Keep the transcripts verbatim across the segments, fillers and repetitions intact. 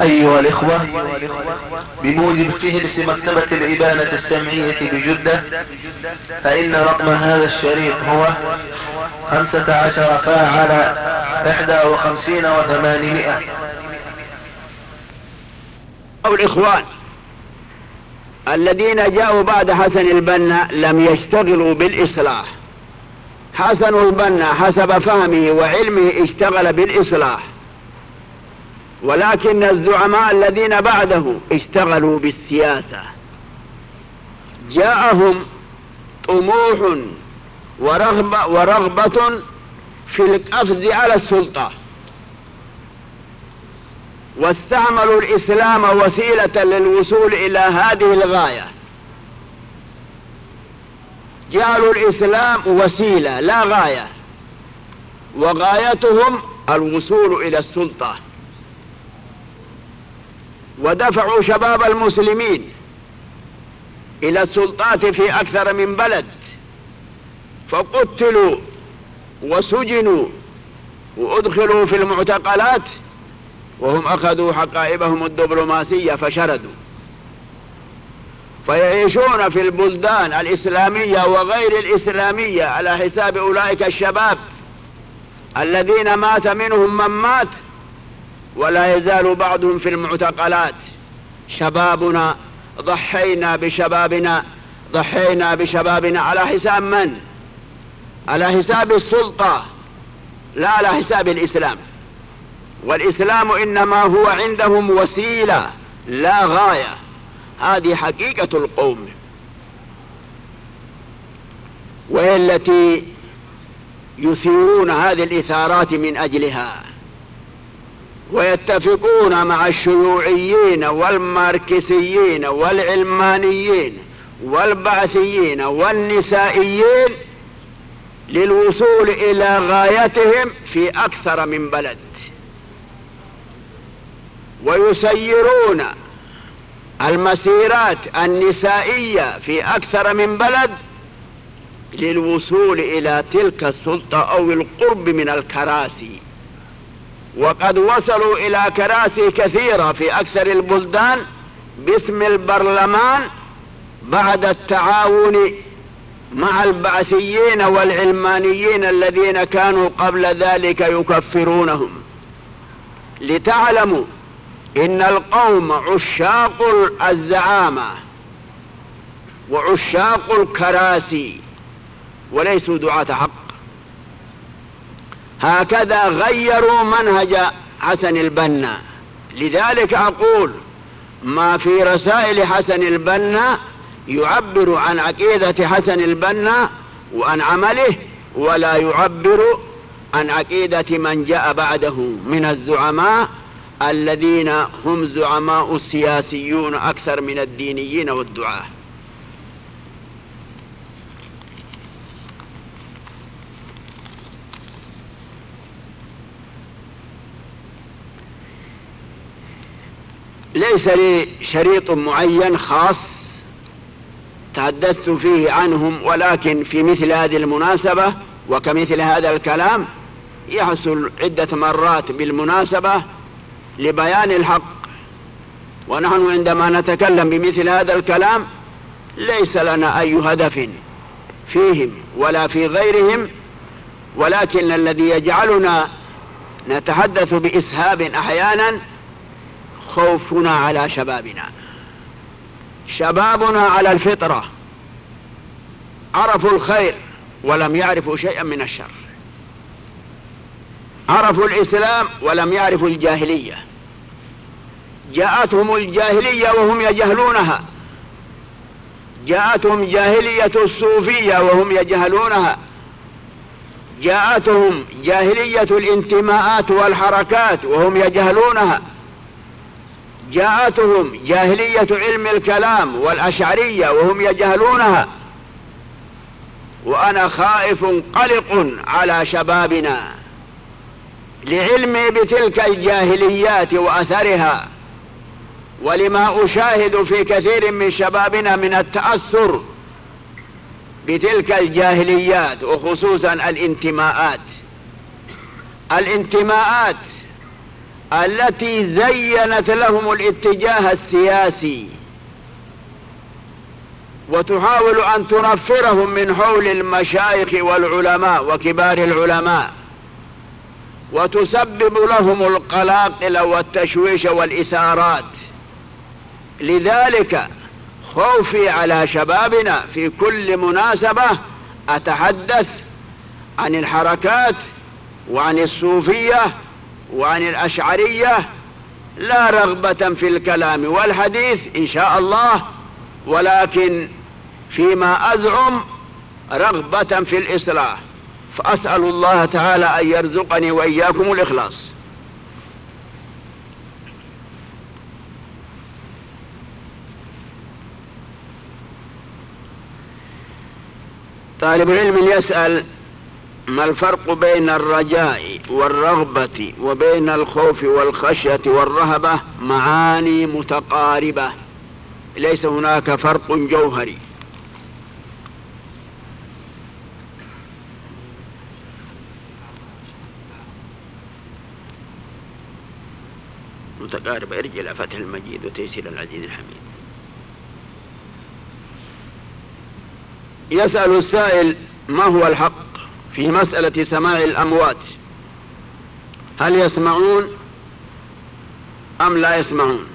أيها الإخوة، بموجب فهرس مكتبة الإبانة السمعية بجدة، فإن رقم هذا الشريط هو خمسة عشر فاعل إحدى وخمسين وثمانمائة. أو الإخوان الذين جاءوا بعد حسن البنا لم يشتغلوا بالإصلاح. حسن البنا حسب فهمه وعلمه اشتغل بالإصلاح، ولكن الزعماء الذين بعده اشتغلوا بالسياسة. جاءهم طموح ورغبة, ورغبة في القفز على السلطة، واستعملوا الإسلام وسيلة للوصول إلى هذه الغاية. جعلوا الإسلام وسيلة لا غاية، وغايتهم الوصول إلى السلطة، ودفعوا شباب المسلمين إلى السلطات في أكثر من بلد، فقتلوا وسجنوا وأدخلوا في المعتقلات، وهم أخذوا حقائبهم الدبلوماسية فشردوا، فيعيشون في البلدان الإسلامية وغير الإسلامية على حساب أولئك الشباب الذين مات منهم من مات، ولا يزال بعضهم في المعتقلات. شبابنا ضحينا بشبابنا ضحينا بشبابنا على حساب من؟ على حساب السلطة، لا على حساب الإسلام. والإسلام إنما هو عندهم وسيلة لا غاية. هذه حقيقة القوم، وهي التي يثيرون هذه الإثارات من أجلها، ويتفقون مع الشيوعيين والماركسيين والعلمانيين والبعثيين والنسائيين للوصول إلى غايتهم في أكثر من بلد، ويسيرون المسيرات النسائية في أكثر من بلد للوصول إلى تلك السلطة أو القرب من الكراسي. وقد وصلوا إلى كراسي كثيرة في أكثر البلدان باسم البرلمان بعد التعاون مع البعثيين والعلمانيين الذين كانوا قبل ذلك يكفرونهم. لتعلموا إن القوم عشاق الزعامة وعشاق الكراسي وليسوا دعاة حق. هكذا غيروا منهج حسن البنا. لذلك أقول ما في رسائل حسن البنا يعبر عن عقيدة حسن البنا وعن عمله، ولا يعبر عن عقيدة من جاء بعده من الزعماء الذين هم زعماء السياسيون أكثر من الدينيين والدعاة. ليس لي شريط معين خاص تحدثت فيه عنهم، ولكن في مثل هذه المناسبة وكمثل هذا الكلام يحصل عدة مرات بالمناسبة لبيان الحق. ونحن عندما نتكلم بمثل هذا الكلام ليس لنا أي هدف فيهم ولا في غيرهم، ولكن الذي يجعلنا نتحدث بإسهاب أحيانا خوفنا على شبابنا. شبابنا على الفطرة، عرفوا الخير ولم يعرفوا شيئا من الشر، عرفوا الإسلام ولم يعرفوا الجاهلية. جاءتهم الجاهلية وهم يجهلونها، جاءتهم جاهلية الصوفية وهم يجهلونها، جاءتهم جاهلية الانتماءات والحركات وهم يجهلونها، جاءتهم جاهلية علم الكلام والأشعرية وهم يجهلونها. وأنا خائف قلق على شبابنا لعلمي بتلك الجاهليات وأثرها، ولما أشاهد في كثير من شبابنا من التأثر بتلك الجاهليات، وخصوصا الانتماءات. الانتماءات التي زينت لهم الاتجاه السياسي وتحاول أن تنفرهم من حول المشايخ والعلماء وكبار العلماء، وتسبب لهم القلاقل والتشويش والإثارات. لذلك خوفي على شبابنا في كل مناسبة أتحدث عن الحركات وعن الصوفية وعن الأشعرية، لا رغبة في الكلام والحديث إن شاء الله، ولكن فيما أزعم رغبة في الإصلاح. فأسأل الله تعالى أن يرزقني وإياكم الإخلاص. طالب علم يسأل: ما الفرق بين الرجاء والرغبة وبين الخوف والخشية والرهبة؟ معاني متقاربة، ليس هناك فرق جوهري. متقاربة، ارجع إلى فتح المجيد وتيسير العزيز الحميد. يسأل السائل: ما هو الحق في مسألة سماع الأموات؟ هل يسمعون أم لا يسمعون؟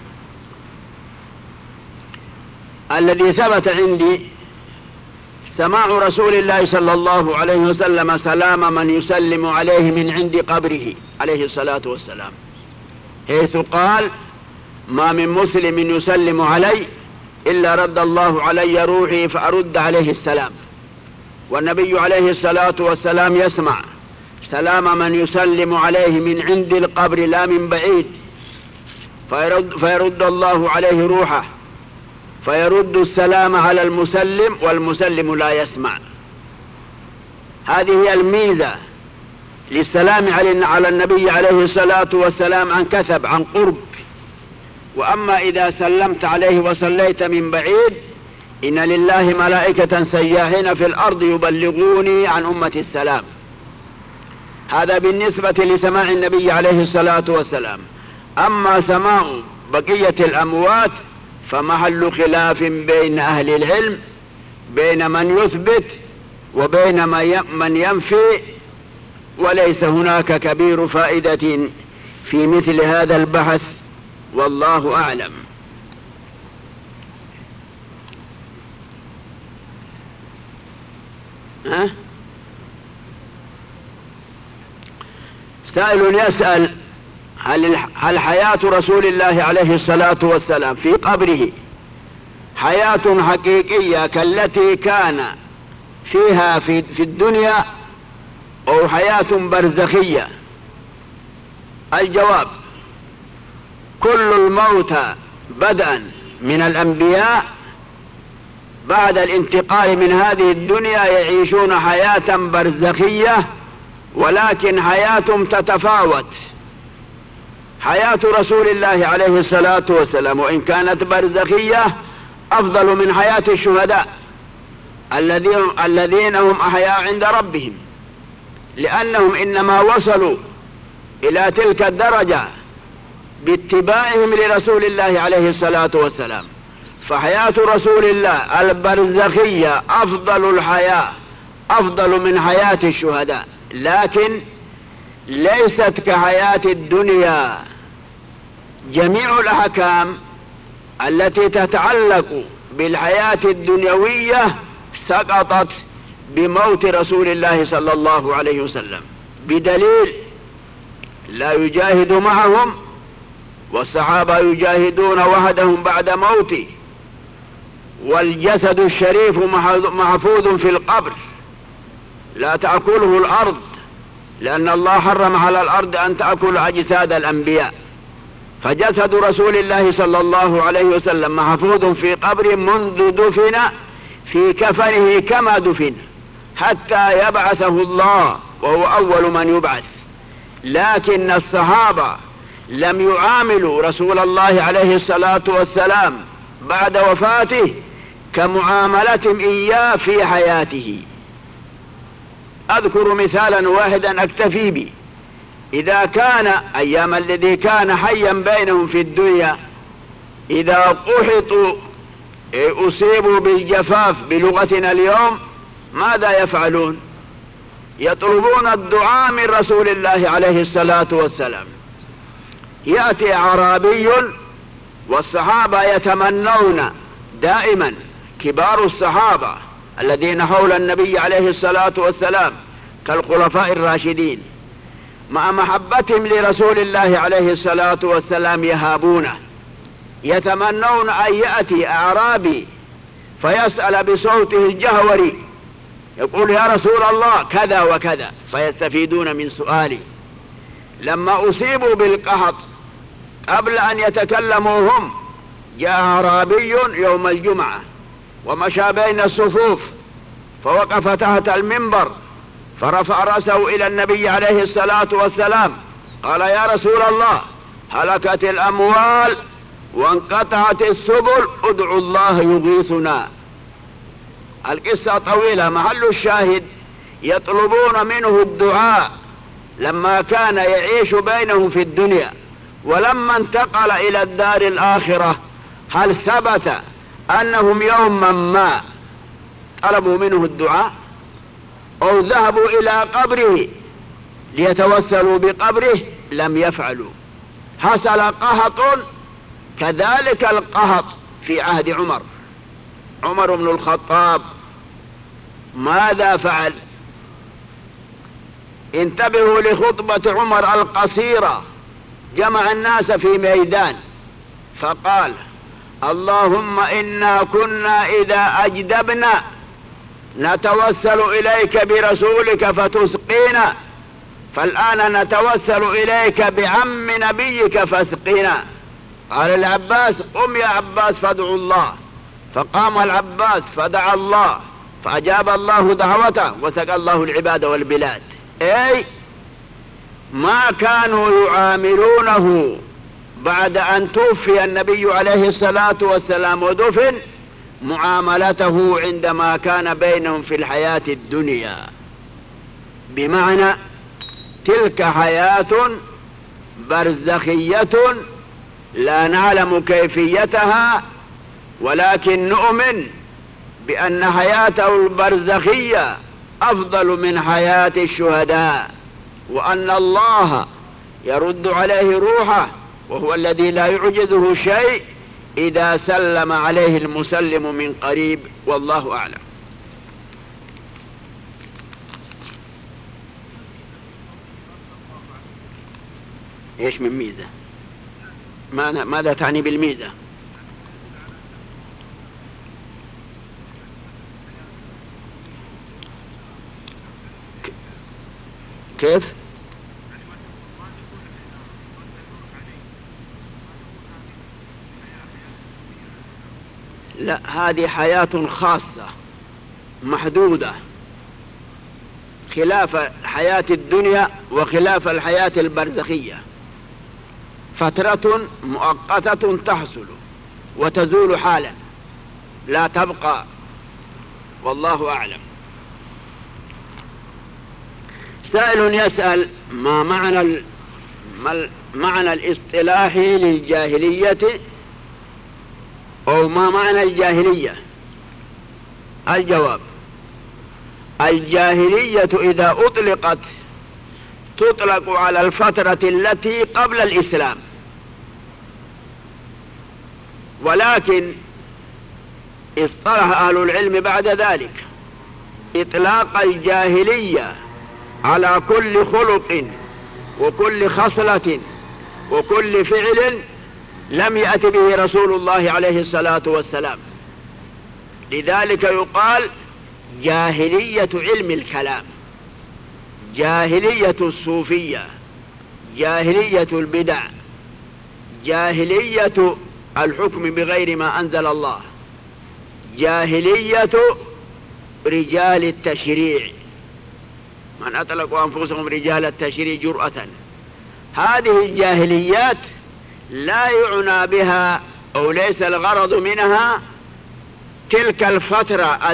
الذي ثبت عندي سماع رسول الله صلى الله عليه وسلم سلام من يسلم عليه من عند قبره عليه الصلاة والسلام، حيث قال: ما من مسلم يسلم علي إلا رد الله علي روحي فأرد عليه السلام. والنبي عليه الصلاة والسلام يسمع سلام من يسلم عليه من عند القبر لا من بعيد، فيرد, فيرد الله عليه روحه، فيرد السلام على المسلم والمسلم لا يسمع. هذه هي الميزة للسلام على النبي عليه الصلاة والسلام عن كثب، عن قرب. وأما إذا سلمت عليه وصليت من بعيد، إن لله ملائكة سياحين في الأرض يبلغوني عن أمة السلام. هذا بالنسبة لسماع النبي عليه الصلاة والسلام. أما سماع بقية الأموات فمحل خلاف بين أهل العلم، بين من يثبت وبين من ينفي، وليس هناك كبير فائدة في مثل هذا البحث، والله أعلم. ها؟ سائل يسأل: هل هل حياة رسول الله عليه الصلاة والسلام في قبره حياة حقيقية كالتي كان فيها في, في الدنيا، أو حياة برزخية؟ الجواب: كل الموتى بدءا من الأنبياء بعد الانتقال من هذه الدنيا يعيشون حياة برزخية، ولكن حياتهم تتفاوت. حياة رسول الله عليه الصلاة والسلام وإن كانت برزخية أفضل من حياة الشهداء الذين الذين هم أحياء عند ربهم، لأنهم إنما وصلوا إلى تلك الدرجة باتباعهم لرسول الله عليه الصلاة والسلام. فحياة رسول الله البرزخية أفضل الحياة، أفضل من حياة الشهداء، لكن ليست كحياة الدنيا. جميع الأحكام التي تتعلق بالحياة الدنيوية سقطت بموت رسول الله صلى الله عليه وسلم، بدليل: لا يجاهد معهم والصحابة يجاهدون وحدهم بعد موته، والجسد الشريف محفوظ في القبر لا تأكله الأرض، لأن الله حرم على الأرض أن تأكل أجساد الأنبياء. فجسد رسول الله صلى الله عليه وسلم محفوظ في قبر منذ دفن في كفنه كما دفن حتى يبعثه الله، وهو أول من يبعث. لكن الصحابة لم يعاملوا رسول الله عليه الصلاة والسلام بعد وفاته كمعاملتهم إياه في حياته. أذكر مثالا واحدا أكتفي به: إذا كان أيام الذي كان حيا بينهم في الدنيا إذا قحطوا أصيبوا بالجفاف بلغتنا اليوم ماذا يفعلون؟ يطلبون الدعاء من رسول الله عليه الصلاة والسلام. يأتي أعرابي والصحابة يتمنون دائما، كبار الصحابة الذين حول النبي عليه الصلاة والسلام كالخلفاء الراشدين مع محبتهم لرسول الله عليه الصلاة والسلام يهابونه، يتمنون أن يأتي أعرابي فيسأل بصوته الجهوري يقول يا رسول الله كذا وكذا، فيستفيدون من سؤالي. لما أصيبوا بالقحط قبل أن يتكلموا هم جاء أعرابي يوم الجمعة ومشى بين الصفوف فوقف تحت المنبر فرفع رأسه إلى النبي عليه الصلاة والسلام قال يا رسول الله هلكت الأموال وانقطعت السبل ادعوا الله يغيثنا. القصة طويلة، محل الشاهد يطلبون منه الدعاء لما كان يعيش بينهم في الدنيا، ولما انتقل إلى الدار الآخرة هل ثبت أنهم يوما ما طلبوا منه الدعاء أو ذهبوا إلى قبره ليتوسلوا بقبره؟ لم يفعلوا. حصل قحط كذلك القحط في عهد عمر عمر بن الخطاب. ماذا فعل؟ انتبهوا لخطبة عمر القصيرة، جمع الناس في ميدان فقال اللهم إنا كنا إذا أجدبنا نتوسل إليك برسولك فتسقينا، فالآن نتوسل إليك بعم نبيك فاسقينا. قال العباس قم يا عباس فادعوا الله، فقام العباس فدعا الله فأجاب الله دعوته وسقى الله العباد والبلاد. أي ما كانوا يعاملونه بعد أن توفي النبي عليه الصلاة والسلام ودفن معاملته عندما كان بينهم في الحياة الدنيا، بمعنى تلك حياة برزخية لا نعلم كيفيتها، ولكن نؤمن بأن حياته البرزخية أفضل من حياة الشهداء، وأن الله يرد عليه روحه وهو الذي لا يعجزه شيء إذا سلم عليه المسلم من قريب، والله أعلم. إيش من ميزة؟ ماذا تعني بالميزة؟ كيف؟ لا، هذه حياة خاصة محدودة خلاف حياة الدنيا وخلاف الحياة البرزخية، فترة مؤقتة تحصل وتزول حالا لا تبقى، والله أعلم. سائل يسأل ما معنى ما معنى الاصطلاحي للجاهلية، أو ما معنى الجاهلية؟ الجواب: الجاهلية إذا أطلقت تطلق على الفترة التي قبل الإسلام، ولكن اصطلح أهل العلم بعد ذلك إطلاق الجاهلية على كل خلق وكل خصلة وكل فعل لم يأت به رسول الله عليه الصلاة والسلام. لذلك يقال جاهلية علم الكلام، جاهلية الصوفية، جاهلية البدع، جاهلية الحكم بغير ما أنزل الله، جاهلية رجال التشريع، من أطلقوا أنفسهم رجال التشريع جرأة. هذه الجاهليات لا يعنى بها أو ليس الغرض منها تلك الفترة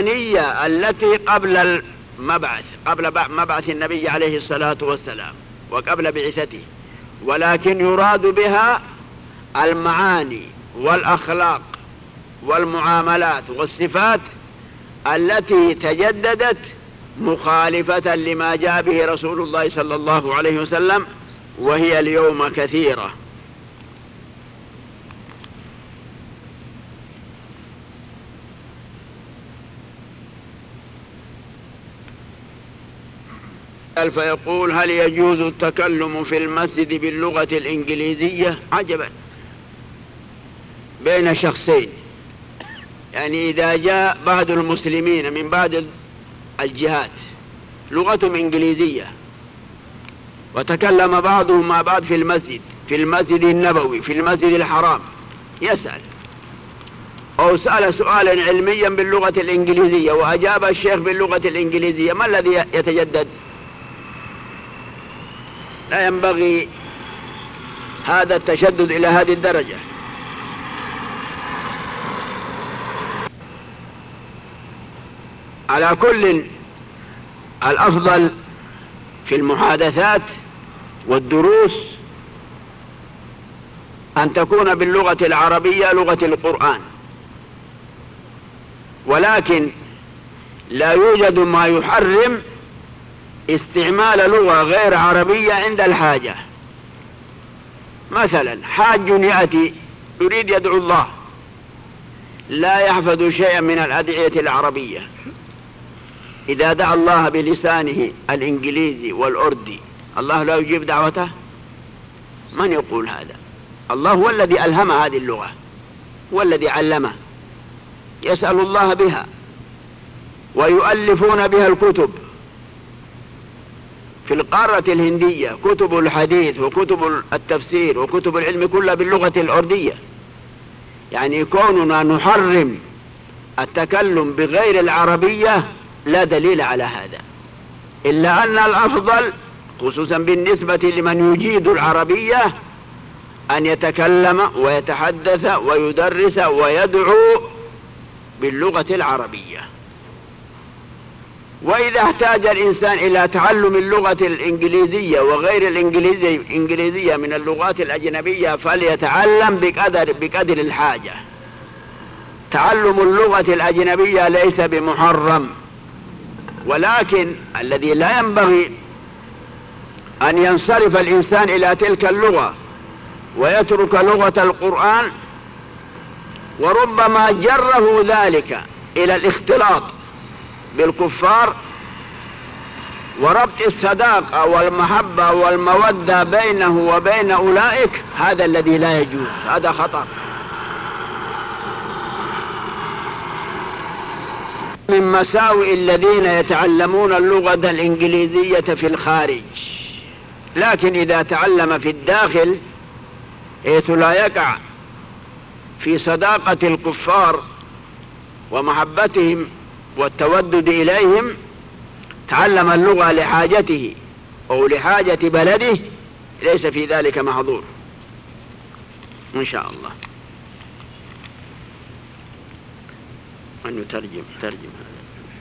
الزمنية التي قبل المبعث، قبل مبعث النبي عليه الصلاة والسلام، وقبل بعثته، ولكن يراد بها المعاني والأخلاق والمعاملات والصفات التي تجددت مخالفة لما جاء به رسول الله صلى الله عليه وسلم، وهي اليوم كثيرة. فيقول: هل يجوز التكلم في المسجد باللغة الإنجليزية؟ عجبا، بين شخصين، يعني إذا جاء بعض المسلمين من بعض الجهات لغتهم إنجليزية وتكلم بعضهم مع بعض في المسجد في المسجد النبوي في المسجد الحرام، يسأل أو سأل سؤالا علميا باللغة الإنجليزية وأجاب الشيخ باللغة الإنجليزية، ما الذي يتجدد؟ لا ينبغي هذا التشدد إلى هذه الدرجة. على كل، الأفضل في المحادثات والدروس أن تكون باللغة العربية، لغة القرآن، ولكن لا يوجد ما يحرم استعمال لغة غير عربية عند الحاجة. مثلا حاج يأتي يريد يدعو الله، لا يحفظ شيئا من الأدعية العربية، إذا دعا الله بلسانه الإنجليزي والأردي الله لا يجيب دعوته؟ من يقول هذا؟ الله هو الذي ألهم هذه اللغة، هو الذي علمه، يسأل الله بها ويؤلفون بها الكتب. في القارة الهندية كتب الحديث وكتب التفسير وكتب العلم كلها باللغة الأردية. يعني كوننا نحرم التكلم بغير العربية لا دليل على هذا، إلا أن الأفضل خصوصا بالنسبة لمن يجيد العربية أن يتكلم ويتحدث ويدرس ويدعو باللغة العربية. وإذا احتاج الإنسان إلى تعلم اللغة الإنجليزية وغير الإنجليزية من اللغات الأجنبية فليتعلم بقدر, بقدر الحاجة. تعلم اللغة الأجنبية ليس بمحرم، ولكن الذي لا ينبغي أن ينصرف الإنسان إلى تلك اللغة ويترك لغة القرآن، وربما جره ذلك إلى الاختلاط بالكفار وربط الصداقة والمحبة والمودة بينه وبين أولئك. هذا الذي لا يجوز، هذا خطر. من مساوئ الذين يتعلمون اللغة الإنجليزية في الخارج، لكن إذا تعلم في الداخل حيث لا يقع في صداقة الكفار ومحبتهم والتودد إليهم، تعلم اللغة لحاجته أو لحاجة بلده، ليس في ذلك محظور إن شاء الله. أن يترجم ترجم هذا.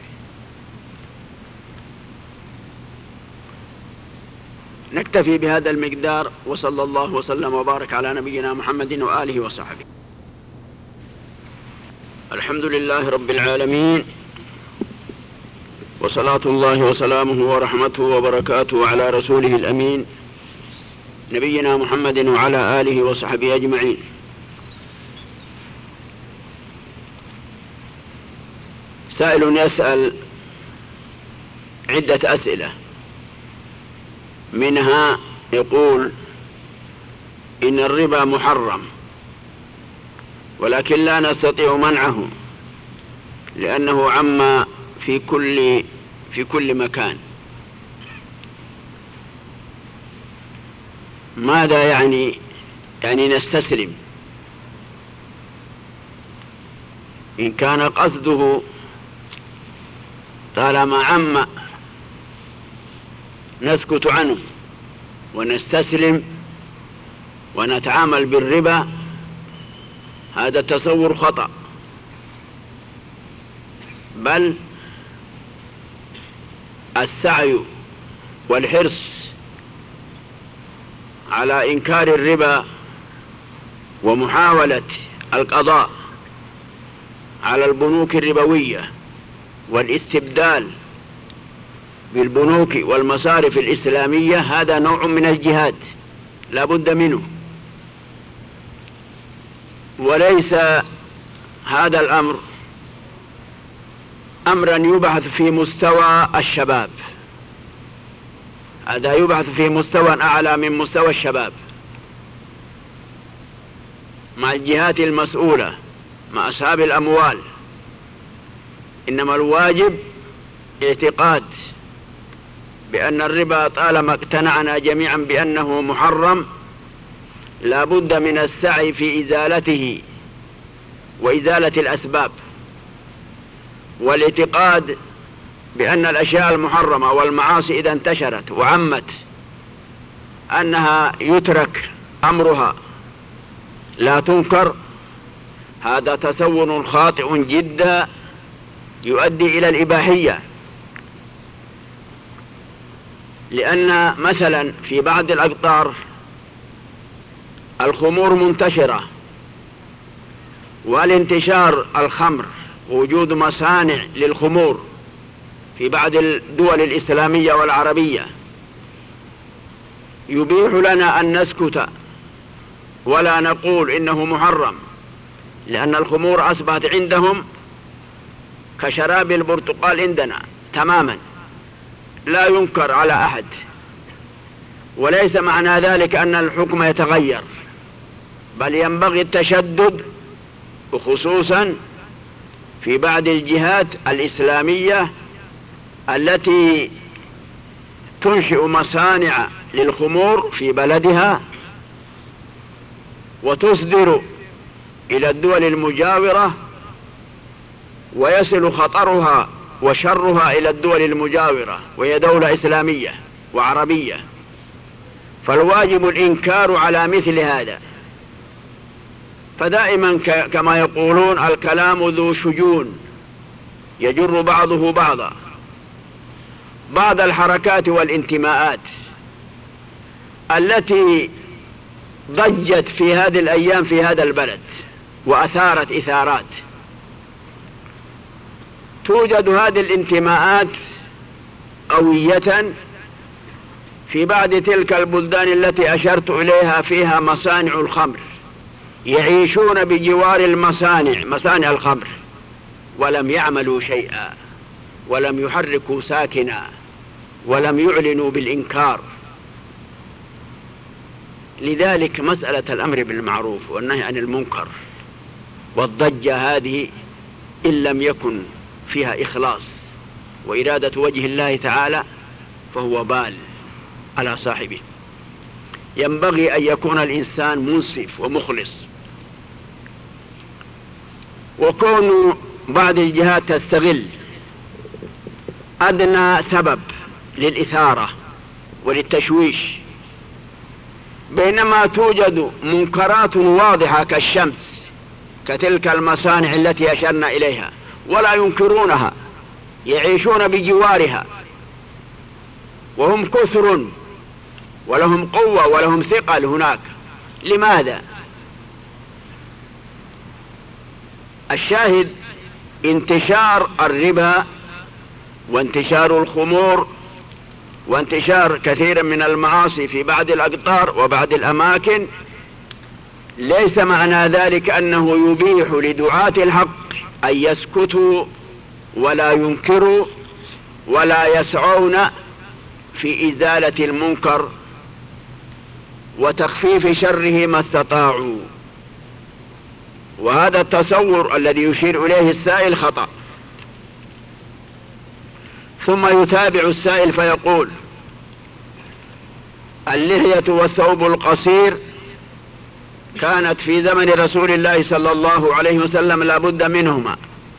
نكتفي بهذا المقدار، وصلى الله وسلم وبارك على نبينا محمد وآله وصحبه. الحمد لله رب العالمين، وصلاة الله وسلامه ورحمته وبركاته على رسوله الأمين نبينا محمد وعلى آله وصحبه أجمعين. سائل يسأل عدة أسئلة، منها يقول إن الربا محرم ولكن لا نستطيع منعه لأنه عم في كل في كل مكان. ماذا يعني يعني نستسلم؟ إن كان قصده طالما عم نسكت عنه ونستسلم ونتعامل بالربا، هذا تصور خطأ، بل السعي والحرص على إنكار الربا ومحاولة القضاء على البنوك الربوية والاستبدال بالبنوك والمصارف الإسلامية، هذا نوع من الجهاد لا بد منه، وليس هذا الأمر أمرا يبحث في مستوى الشباب، هذا يبحث في مستوى أعلى من مستوى الشباب مع الجهات المسؤولة، مع أصحاب الأموال. إنما الواجب اعتقاد بأن الربا طالما اقتنعنا جميعا بأنه محرم لا بد من السعي في إزالته وإزالة الأسباب، والاعتقاد بأن الأشياء المحرمة والمعاصي إذا انتشرت وعمت أنها يترك أمرها لا تنكر، هذا تصور خاطئ جدا يؤدي إلى الإباحية. لأن مثلا في بعض الأقطار الخمور منتشرة، والانتشار الخمر ووجود مصانع للخمور في بعض الدول الإسلامية والعربية يبيح لنا أن نسكت ولا نقول إنه محرم، لأن الخمور أصبحت عندهم كشراب البرتقال عندنا تماما لا ينكر على أحد، وليس معنى ذلك أن الحكم يتغير، بل ينبغي التشدد، وخصوصا في بعض الجهات الإسلامية التي تنشئ مصانع للخمور في بلدها وتصدر إلى الدول المجاورة، ويصل خطرها وشرها إلى الدول المجاورة، وهي دولة إسلامية وعربية. فالواجب الإنكار على مثل هذا. فدائما كما يقولون الكلام ذو شجون يجر بعضه بعضا. بعض الحركات والانتماءات التي ضجت في هذه الأيام في هذا البلد وأثارت إثارات، توجد هذه الانتماءات قوية في بعض تلك البلدان التي أشرت إليها فيها مصانع الخمر، يعيشون بجوار المصانع مصانع الخمر ولم يعملوا شيئا، ولم يحركوا ساكنا، ولم يعلنوا بالإنكار. لذلك مسألة الأمر بالمعروف والنهي عن المنكر والضجة هذه إن لم يكن فيها إخلاص وإرادة وجه الله تعالى فهو بال على صاحبه. ينبغي أن يكون الإنسان منصف ومخلص. وكون بعض الجهات تستغل أدنى سبب للإثارة وللتشويش، بينما توجد منكرات واضحة كالشمس كتلك المصانع التي أشرنا إليها ولا ينكرونها، يعيشون بجوارها وهم كثر ولهم قوة ولهم ثقل هناك. لماذا؟ الشاهد انتشار الربا وانتشار الخمور وانتشار كثير من المعاصي في بعض الأقطار وبعض الأماكن ليس معنى ذلك أنه يبيح لدعاة الحق أن يسكتوا ولا ينكروا ولا يسعون في إزالة المنكر وتخفيف شره ما استطاعوا. وهذا التصور الذي يشير إليه السائل خطأ. ثم يتابع السائل فيقول: اللحية والثوب القصير كانت في زمن رسول الله صلى الله عليه وسلم لا بد منهما.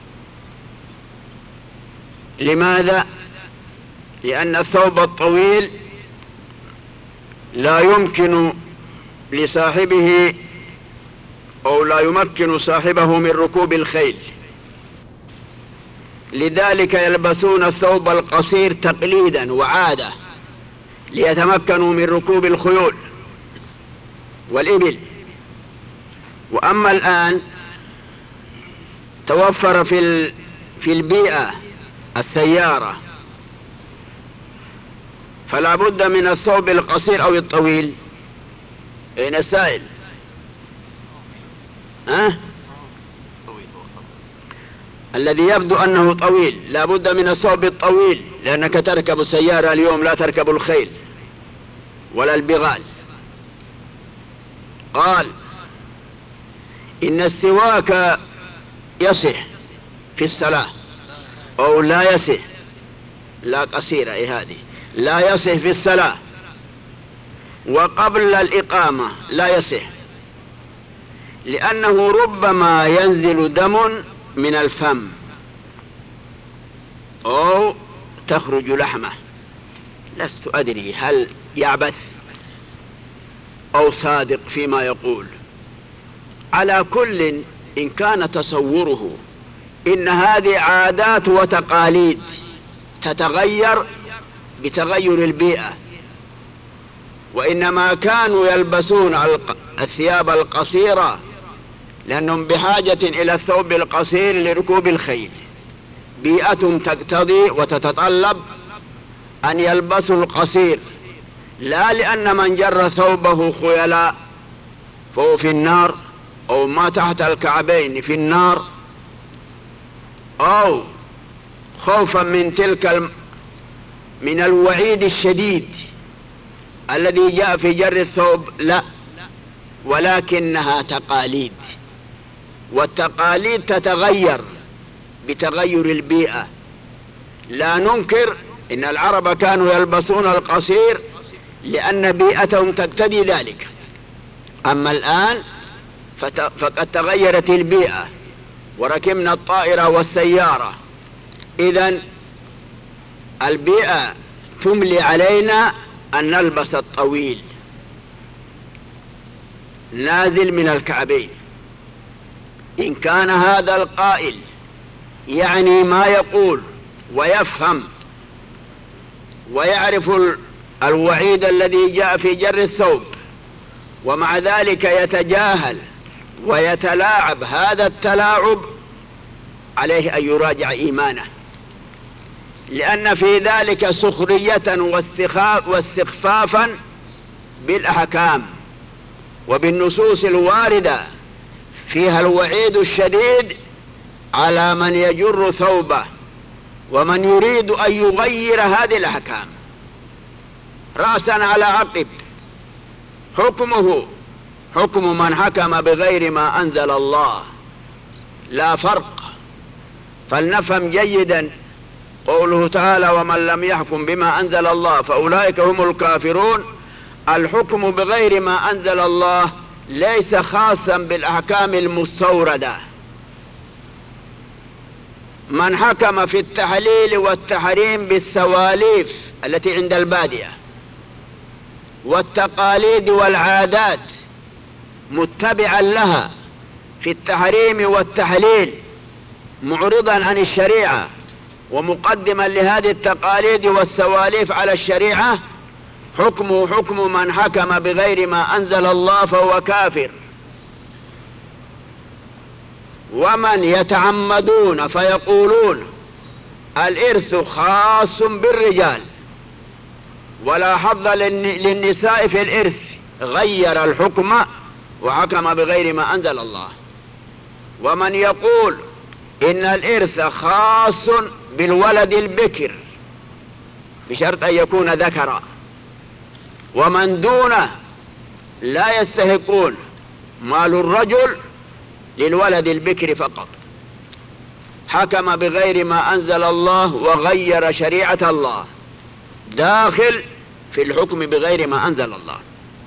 لماذا؟ لأن الثوب الطويل لا يمكن لصاحبه أو لا يمكن صاحبه من ركوب الخيل، لذلك يلبسون الثوب القصير تقليدا وعادة ليتمكنوا من ركوب الخيول. والإبل. وأما الآن توفر في في البيئة السيارة، فلا بد من الثوب القصير أو الطويل. أين السائل؟ ها؟ الذي يبدو أنه طويل لا بد من الثوب الطويل، لأنك تركب السيارة اليوم، لا تركب الخيل ولا البغال. قال إن السواك يصح في الصلاة أو لا يصح، لا قصيرة إيه هذه، لا يصح في الصلاة، وقبل الإقامة لا يصح، لأنه ربما ينزل دم من الفم أو تخرج لحمة. لست أدري هل يعبث أو صادق فيما يقول. على كل، إن كان تصوره إن هذه عادات وتقاليد تتغير بتغير البيئة، وإنما كانوا يلبسون الثياب القصيرة لأنهم بحاجة إلى الثوب القصير لركوب الخيل، بيئة تقتضي وتتطلب أن يلبسوا القصير، لا لأن من جر ثوبه خيلاء فهو في النار، أو ما تحت الكعبين في النار، أو خوفا من تلك الم... من الوعيد الشديد الذي جاء في جر الثوب، لا، ولكنها تقاليد، والتقاليد تتغير بتغير البيئة. لا ننكر إن العرب كانوا يلبسون القصير لأن بيئتهم تقتضي ذلك. أما الآن فقد تغيرت البيئة وركبنا الطائرة والسيارة، إذن البيئة تملي علينا أن نلبس الطويل نازل من الكعبين. إن كان هذا القائل يعني ما يقول ويفهم ويعرف الوعيد الذي جاء في جر الثوب، ومع ذلك يتجاهل ويتلاعب هذا التلاعب، عليه أن يراجع إيمانه، لأن في ذلك سخرية واستخفافا بالأحكام وبالنصوص الواردة فيها الوعيد الشديد على من يجر ثوبه ومن يريد أن يغير هذه الأحكام رأسا على عقب. حكمه حكم من حكم بغير ما أنزل الله، لا فرق. فلنفهم جيدا قوله تعالى: ومن لم يحكم بما أنزل الله فأولئك هم الكافرون. الحكم بغير ما أنزل الله ليس خاصا بالأحكام المستوردة. من حكم في التحليل والتحريم بالسواليف التي عند البادية والتقاليد والعادات متبعا لها في التحريم والتحليل، معرضا عن الشريعة ومقدما لهذه التقاليد والسواليف على الشريعة، حكمه حكم من حكم بغير ما أنزل الله فهو كافر. ومن يتعمدون فيقولون الإرث خاص بالرجال ولا حظ للنساء في الإرث، غير الحكم وحكم بغير ما أنزل الله. ومن يقول إن الإرث خاص بالولد البكر بشرط أن يكون ذكرا، ومن دونه لا يستحقون، مال الرجل للولد البكر فقط، حكم بغير ما أنزل الله وغير شريعة الله، داخل في الحكم بغير ما أنزل الله.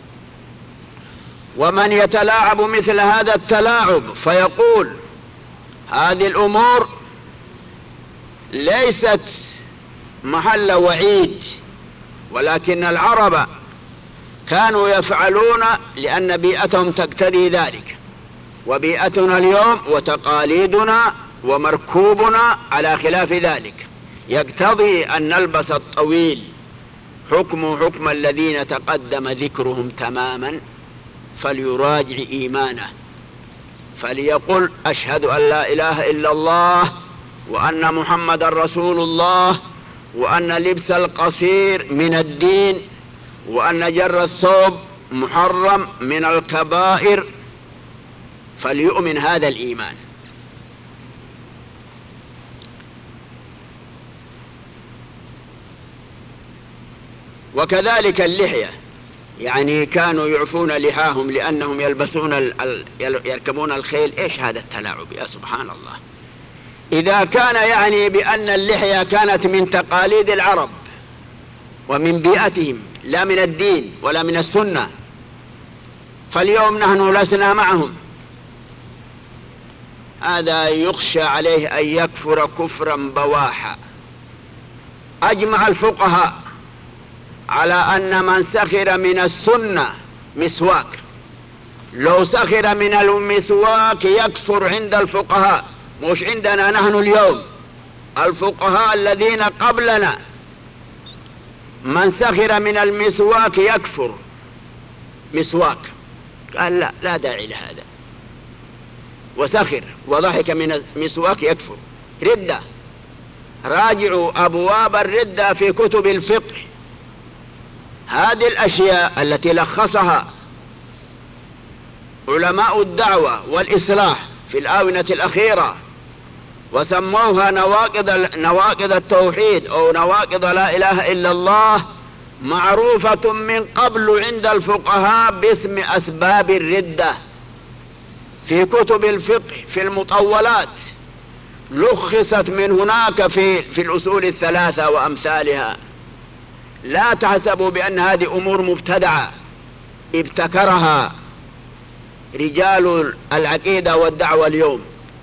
ومن يتلاعب مثل هذا التلاعب فيقول هذه الأمور ليست محل وعيد، ولكن العرب كانوا يفعلون لأن بيئتهم تقتضي ذلك، وبيئتنا اليوم وتقاليدنا ومركوبنا على خلاف ذلك، يقتضي أن نلبس الطويل، حكم حكم الذين تقدم ذكرهم تماما فليراجع إيمانه، فليقل أشهد أن لا إله إلا الله وأن محمد رسول الله، وأن لبس القصير من الدين، وأن جر الثوب محرم من الكبائر، فليؤمن هذا الإيمان. وكذلك اللحية، يعني كانوا يعفون لحاهم لأنهم يلبسون ال... يركبون الخيل. إيش هذا التلاعب يا سبحان الله؟ إذا كان يعني بأن اللحية كانت من تقاليد العرب ومن بيئتهم لا من الدين ولا من السنة، فاليوم نحن لسنا معهم، هذا يخشى عليه أن يكفر كفرا بواحا. أجمع الفقهاء على أن من سخر من السنة مسواك، لو سخر من المسواك يكفر عند الفقهاء، مش عندنا نحن اليوم، الفقهاء الذين قبلنا من سخر من المسواك يكفر. مسواك قال لا لا داعي لهذا، وسخر وضحك من المسواك يكفر. ردة، راجعوا أبواب الردة في كتب الفقه، هذه الأشياء التي لخصها علماء الدعوة والإصلاح في الآونة الأخيرة وسموها نواقض نواقض التوحيد أو نواقض لا إله إلا الله، معروفة من قبل عند الفقهاء باسم أسباب الردة في كتب الفقه في المطولات، لخصت من هناك في في الأصول الثلاثة وأمثالها. لا تحسبوا بأن هذه أمور مبتدعة ابتكرها رجال العقيدة والدعوة اليوم.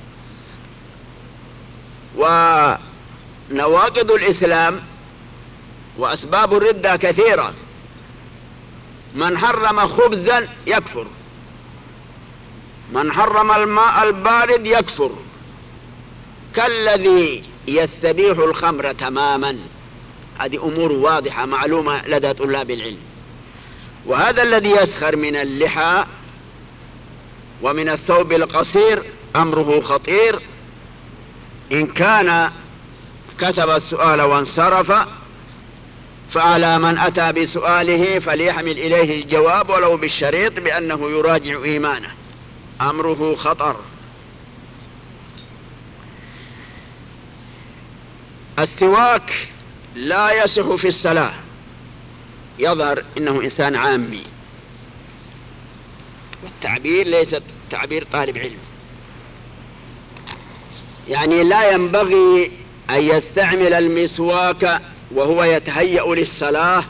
ونواقض الإسلام وأسباب الردة كثيرة. من حرم خبزا يكفر، من حرم الماء البارد يكفر، كالذي يستبيح الخمر تماما. هذه أمور واضحة معلومة لدى طلاب العلم. وهذا الذي يسخر من اللحى ومن الثوب القصير أمره خطير. إن كان كتب السؤال وانصرف فعلى من أتى بسؤاله فليحمل إليه الجواب ولو بالشريط بأنه يراجع إيمانه، أمره خطر. السواك لا يصح في الصلاة، يظهر إنه إنسان عامي، والتعبير ليس تعبير طالب علم، يعني لا ينبغي أن يستعمل المسواك وهو يتهيأ للصلاة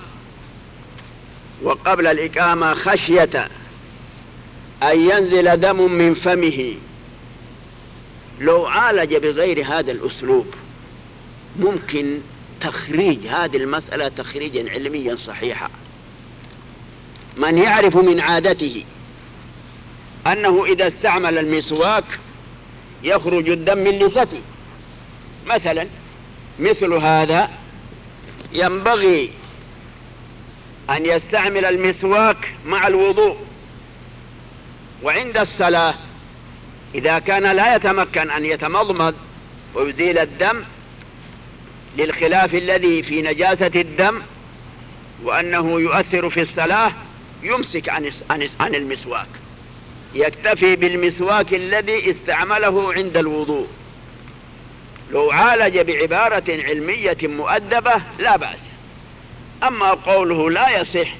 وقبل الإقامة خشية أن ينزل دم من فمه. لو عالج بغير هذا الأسلوب ممكن تخريج هذه المسألة تخريجا علميا صحيحا. من يعرف من عادته أنه إذا استعمل المسواك يخرج الدم من لثته مثلا، مثل هذا ينبغي أن يستعمل المسواك مع الوضوء وعند الصلاة. إذا كان لا يتمكن أن يتمضمض ويزيل الدم للخلاف الذي في نجاسة الدم وأنه يؤثر في الصلاة، يمسك عن عن المسواك، يكتفي بالمسواك الذي استعمله عند الوضوء. لو عالج بعبارة علمية مؤدبة لا بأس. أما قوله لا يصح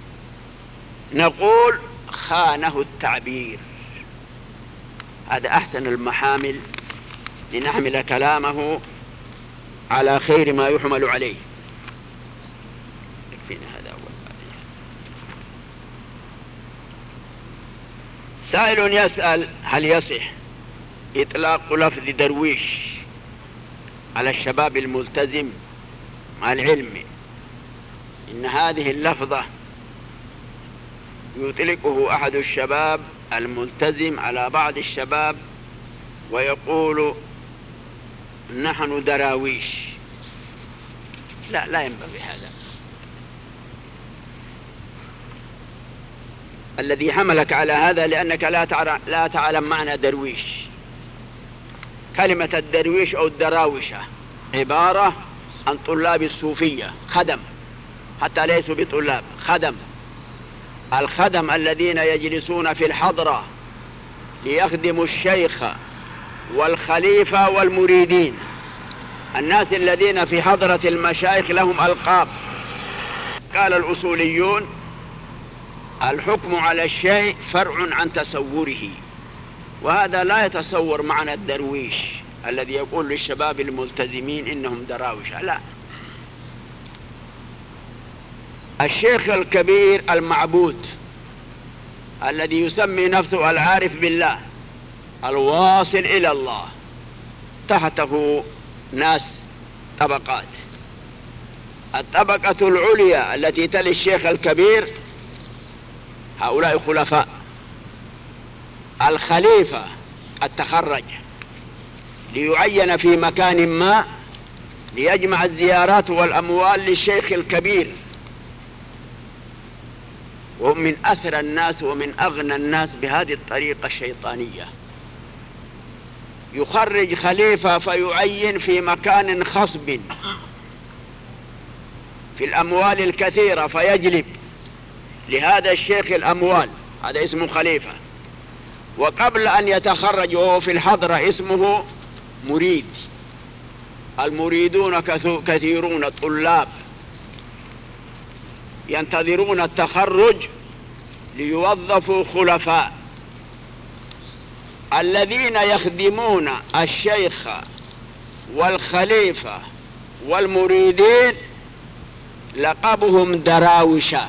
نقول خانه التعبير. هذا أحسن المحامل لنحمل كلامه على خير ما يحمل عليه. يكفينا هذا أول. سائل يسأل هل يصح إطلاق لفظ درويش على الشباب الملتزم؟ مع العلم إن هذه اللفظة يطلقه أحد الشباب الملتزم على بعض الشباب ويقول نحن دراويش. لا لا ينبغي هذا. الذي حملك على هذا لأنك لا لا تعلم معنى درويش. كلمة الدرويش أو الدراوشة عبارة عن طلاب الصوفية، خدم، حتى ليسوا بطلاب، خدم. الخدم الذين يجلسون في الحضرة ليخدموا الشيخ والخليفة والمريدين. الناس الذين في حضرة المشايخ لهم ألقاب. قال الأصوليون: الحكم على الشيء فرع عن تصوره، وهذا لا يتصور معنى الدرويش الذي يقول للشباب الملتزمين إنهم دراوشة، لا. الشيخ الكبير المعبود الذي يسمي نفسه العارف بالله الواصل إلى الله، تحته ناس طبقات. الطبقة العليا التي تلي الشيخ الكبير هؤلاء خلفاء. الخليفة قد تخرج ليعين في مكان ما ليجمع الزيارات والأموال للشيخ الكبير، وهم من أثرى الناس ومن أغنى الناس بهذه الطريقة الشيطانية. يخرج خليفة فيعين في مكان خصب في الأموال الكثيرة، فيجلب لهذا الشيخ الأموال، هذا اسمه خليفة. وقبل أن يتخرج وهو في الحضرة اسمه مريد. المريدون كثيرون، طلاب ينتظرون التخرج ليوظفوا خلفاء. الذين يخدمون الشيخ والخليفة والمريدين لقبهم دراوشة،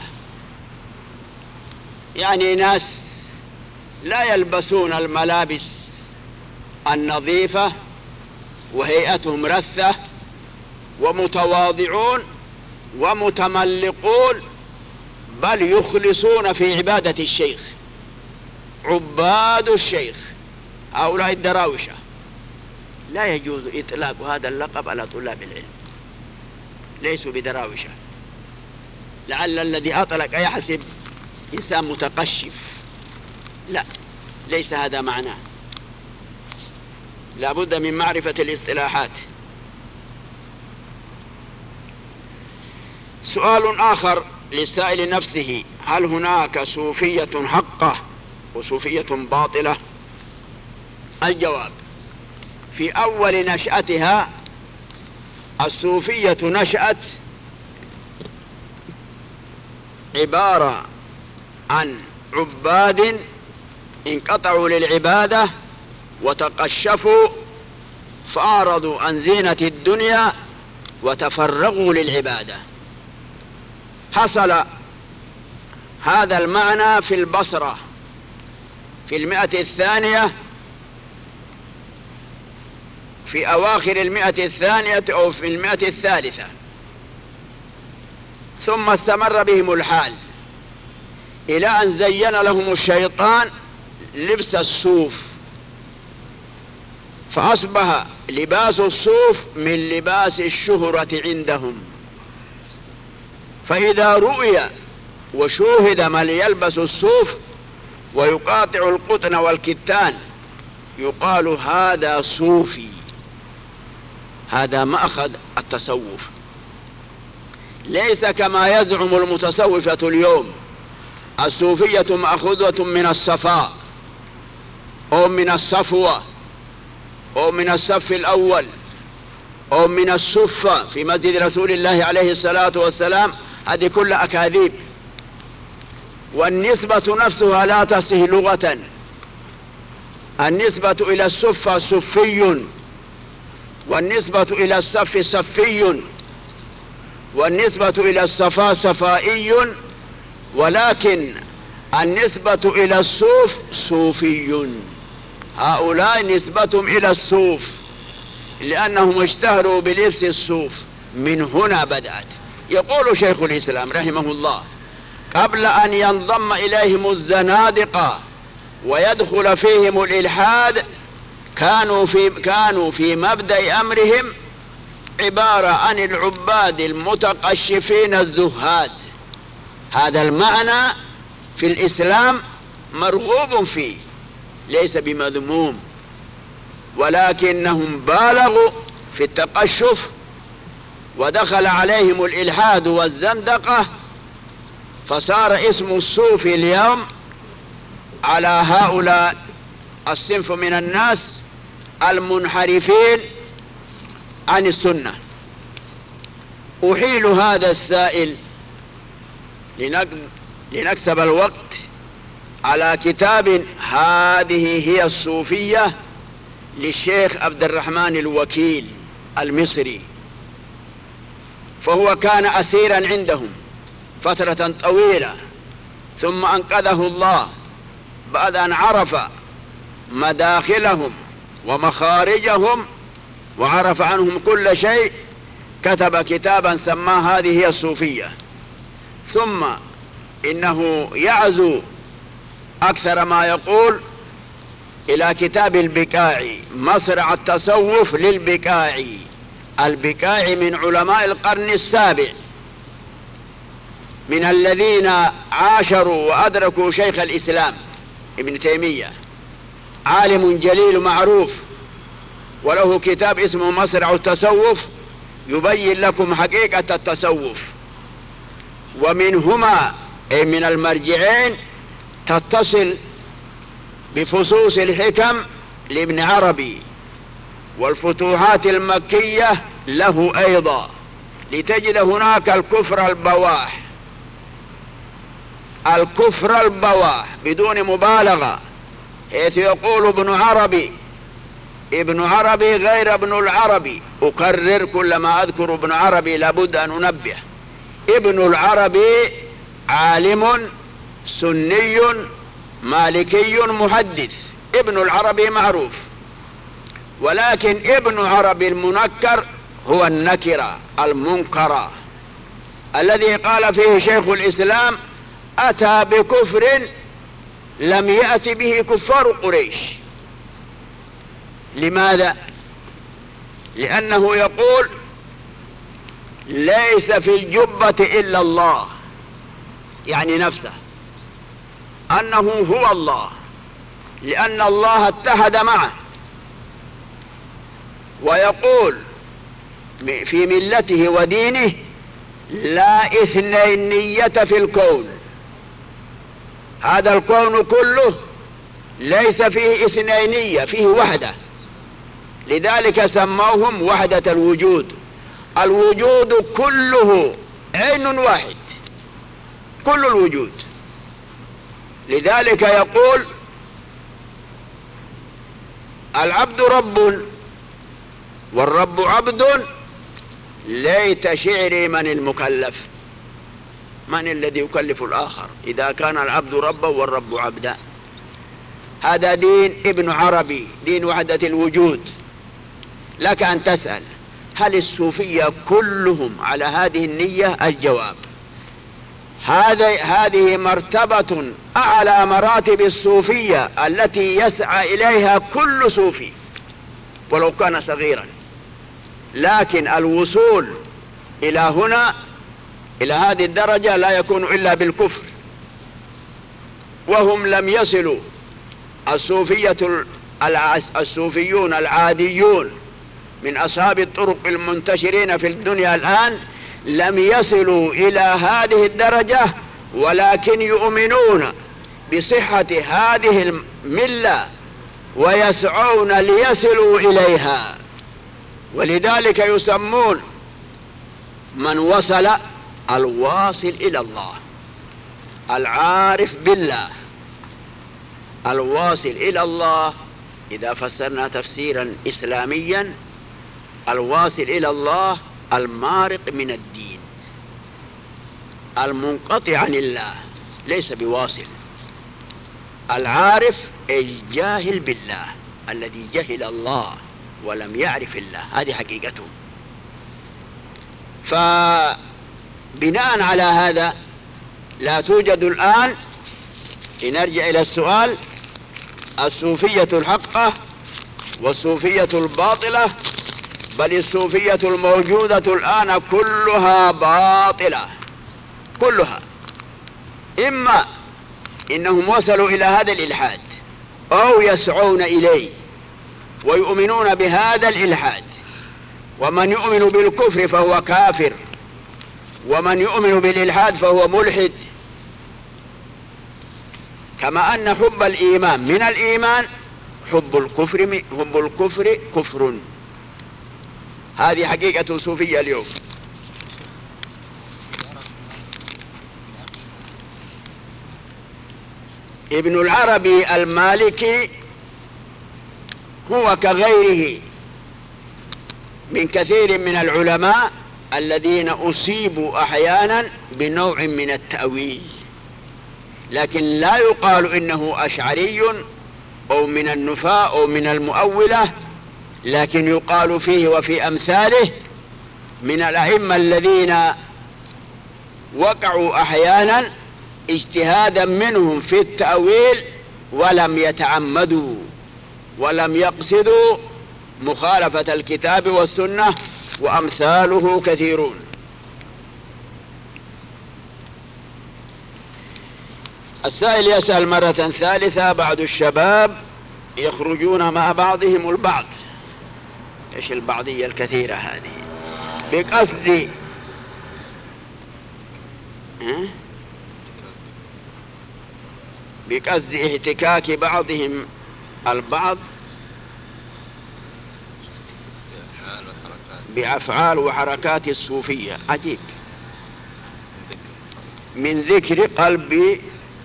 يعني ناس لا يلبسون الملابس النظيفة وهيئتهم رثة ومتواضعون ومتملقون، بل يخلصون في عبادة الشيخ، عباد الشيخ. هؤلاء الدراوشة لا يجوز إطلاق هذا اللقب على طلاب العلم، ليسوا بدراوشة. لعل الذي أطلق يحسب إنسان متقشف، لا، ليس هذا معناه. لا بد من معرفة الاصطلاحات. سؤال آخر للسائل نفسه: هل هناك صوفية حقة وصوفية باطلة؟ الجواب: في أول نشأتها الصوفية نشأت عبارة عن عباد انقطعوا للعبادة وتقشفوا فأعرضوا عن زينة الدنيا وتفرغوا للعبادة. حصل هذا المعنى في البصرة في المئة الثانية، في أواخر المئة الثانية أو في المئة الثالثة، ثم استمر بهم الحال إلى أن زين لهم الشيطان لبس الصوف، فأصبح لباس الصوف من لباس الشهرة عندهم. فإذا رؤي وشوهد من يلبس الصوف ويقاطع القطن والكتان يقال هذا صوفي. هذا مأخذ التصوف، ليس كما يزعم المتصوفة اليوم. الصوفية مأخوذة من الصفاء أو من الصفوة أو من الصف الأول أو من الصفة في مسجد رسول الله عليه الصلاة والسلام. هذه كلها أكاذيب، والنسبة نفسها لا تصح لغة. النسبة إلى الصفة صفي، والنسبة إلى الصف صفي، والنسبة إلى الصفا صفائي، ولكن النسبة إلى الصوف صوفي. هؤلاء نسبتهم إلى الصوف لأنهم اشتهروا بلبس الصوف، من هنا بدأت. يقول شيخ الإسلام رحمه الله: قبل أن ينضم إليهم الزنادقة ويدخل فيهم الإلحاد كانوا في, كانوا في مبدأ أمرهم عبارة عن العباد المتقشفين الزهاد. هذا المعنى في الإسلام مرغوب فيه، ليس بمذموم، ولكنهم بالغوا في التقشف ودخل عليهم الإلحاد والزندقة، فصار اسم الصوفي اليوم على هؤلاء الصنف من الناس المنحرفين عن السنة. أحيل هذا السائل لنكسب الوقت على كتاب هذه هي الصوفية للشيخ عبد الرحمن الوكيل المصري، فهو كان أسيرا عندهم فترة طويلة، ثم أنقذه الله بعد أن عرف مداخلهم ومخارجهم وعرف عنهم كل شيء، كتب كتابا سماه هذه هي الصوفية. ثم إنه يعزو أكثر ما يقول إلى كتاب البكاعي، مصرع التصوف للبكاعي. البكاعي من علماء القرن السابع، من الذين عاشروا وأدركوا شيخ الإسلام ابن تيمية، عالم جليل معروف، وله كتاب اسمه مصرع التصوف يبين لكم حقيقة التصوف. ومنهما أي من المرجعين تتصل بفصوص الحكم لابن عربي، والفتوحات المكية له أيضا، لتجد هناك الكفر البواح، الكفر البواح بدون مبالغة، حيث يقول ابن عربي ابن عربي غير ابن العربي. أكرر كلما أذكر ابن عربي لابد أن أنبه، ابن العربي عالم سني مالكي محدث، ابن العربي معروف، ولكن ابن عربي المنكر هو النكرة المنكرة، الذي قال فيه شيخ الإسلام أتى بكفر لم يأت به كفار قريش. لماذا؟ لأنه يقول ليس في الجبة إلا الله، يعني نفسه أنه هو الله، لأن الله اتحد معه. ويقول في ملته ودينه لا اثنينية في الكون، هذا الكون كله ليس فيه اثنينية، فيه وحدة، لذلك سموهم وحدة الوجود. الوجود كله عين واحد، كل الوجود. لذلك يقول العبد رب والرب عبد، ليت شعري من المكلف، من الذي يكلف الآخر إذا كان العبد ربا والرب عبدا؟ هذا دين ابن عربي، دين وحدة الوجود. لك أن تسأل هل الصوفية كلهم على هذه النية؟ الجواب هذه هذه مرتبة أعلى مراتب الصوفية التي يسعى إليها كل صوفي ولو كان صغيرا، لكن الوصول إلى هنا إلى هذه الدرجة لا يكون إلا بالكفر. وهم لم يصلوا، الصوفية الصوفيون العاديون من أصحاب الطرق المنتشرين في الدنيا الآن لم يصلوا إلى هذه الدرجة، ولكن يؤمنون بصحة هذه الملة ويسعون ليصلوا إليها، ولذلك يسمون من وصل الواصل إلى الله، العارف بالله. الواصل إلى الله إذا فسرنا تفسيرا إسلاميا، الواصل إلى الله المارق من الدين، المنقطع عن الله، ليس بواصل. العارف أي جاهل بالله، الذي جهل الله ولم يعرف الله، هذه حقيقته. فبناء على هذا لا توجد الآن، لنرجع إلى السؤال، الصوفية الحقة والصوفية الباطلة، بل الصوفية الموجودة الآن كلها باطلة، كلها إما إنهم وصلوا إلى هذا الإلحاد أو يسعون إليه ويؤمنون بهذا الإلحاد. ومن يؤمن بالكفر فهو كافر، ومن يؤمن بالإلحاد فهو ملحد. كما أن حب الإيمان من الإيمان، حب الكفر حب الكفر كفر. هذه حقيقة صوفية اليوم. ابن العربي المالكي هو كغيره من كثير من العلماء الذين أصيبوا أحيانا بنوع من التأويل، لكن لا يقال إنه أشعري أو من النفاة أو من المؤولة، لكن يقال فيه وفي أمثاله من الأئمة الذين وقعوا أحيانا اجتهادا منهم في التأويل ولم يتعمدوا ولم يقصدوا مخالفة الكتاب والسنة، وأمثاله كثيرون. السائل يسأل مرة ثالثة: بعض الشباب يخرجون مع بعضهم البعض. ايش البعضية الكثيرة هذه؟ بقصد بقصد احتكاك بعضهم البعض بأفعال وحركات الصوفية. عجيب. من ذكر قلب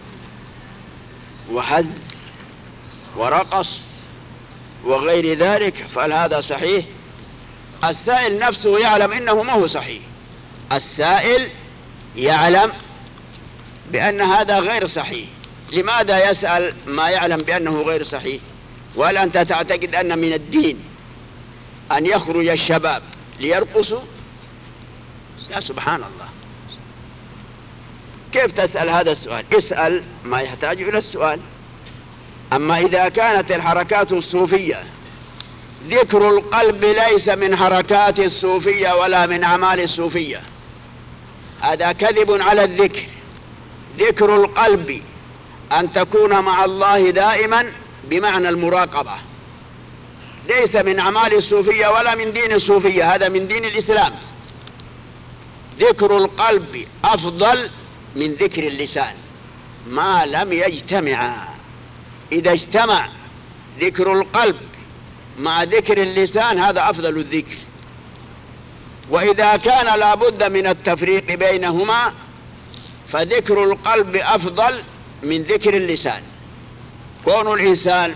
وهز ورقص وغير ذلك، فهل هذا صحيح؟ السائل نفسه يعلم إنه ما هو صحيح. السائل يعلم بأن هذا غير صحيح. لماذا يسأل ما يعلم بأنه غير صحيح؟ وهل أنت تعتقد أن من الدين أن يخرج الشباب ليرقصوا؟ يا سبحان الله، كيف تسأل هذا السؤال؟ اسأل ما يحتاج إلى السؤال. أما إذا كانت الحركات الصوفية، ذكر القلب ليس من حركات الصوفية ولا من أعمال الصوفية، هذا كذب على الذكر. ذكر القلب أن تكون مع الله دائما بمعنى المراقبة، ليس من أعمال الصوفية ولا من دين الصوفية، هذا من دين الإسلام. ذكر القلب أفضل من ذكر اللسان ما لم يجتمعا. إذا اجتمع ذكر القلب مع ذكر اللسان هذا أفضل الذكر. وإذا كان لابد من التفريق بينهما فذكر القلب أفضل من ذكر اللسان. كون الإنسان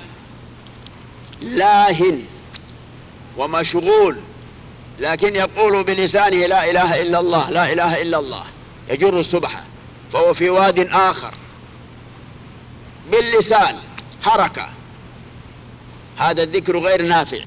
لاهٍ ومشغول لكن يقول بلسانه لا إله إلا الله لا إله إلا الله، يجر السبحة، فهو في واد آخر. باللسان حركة، هذا الذكر غير نافع.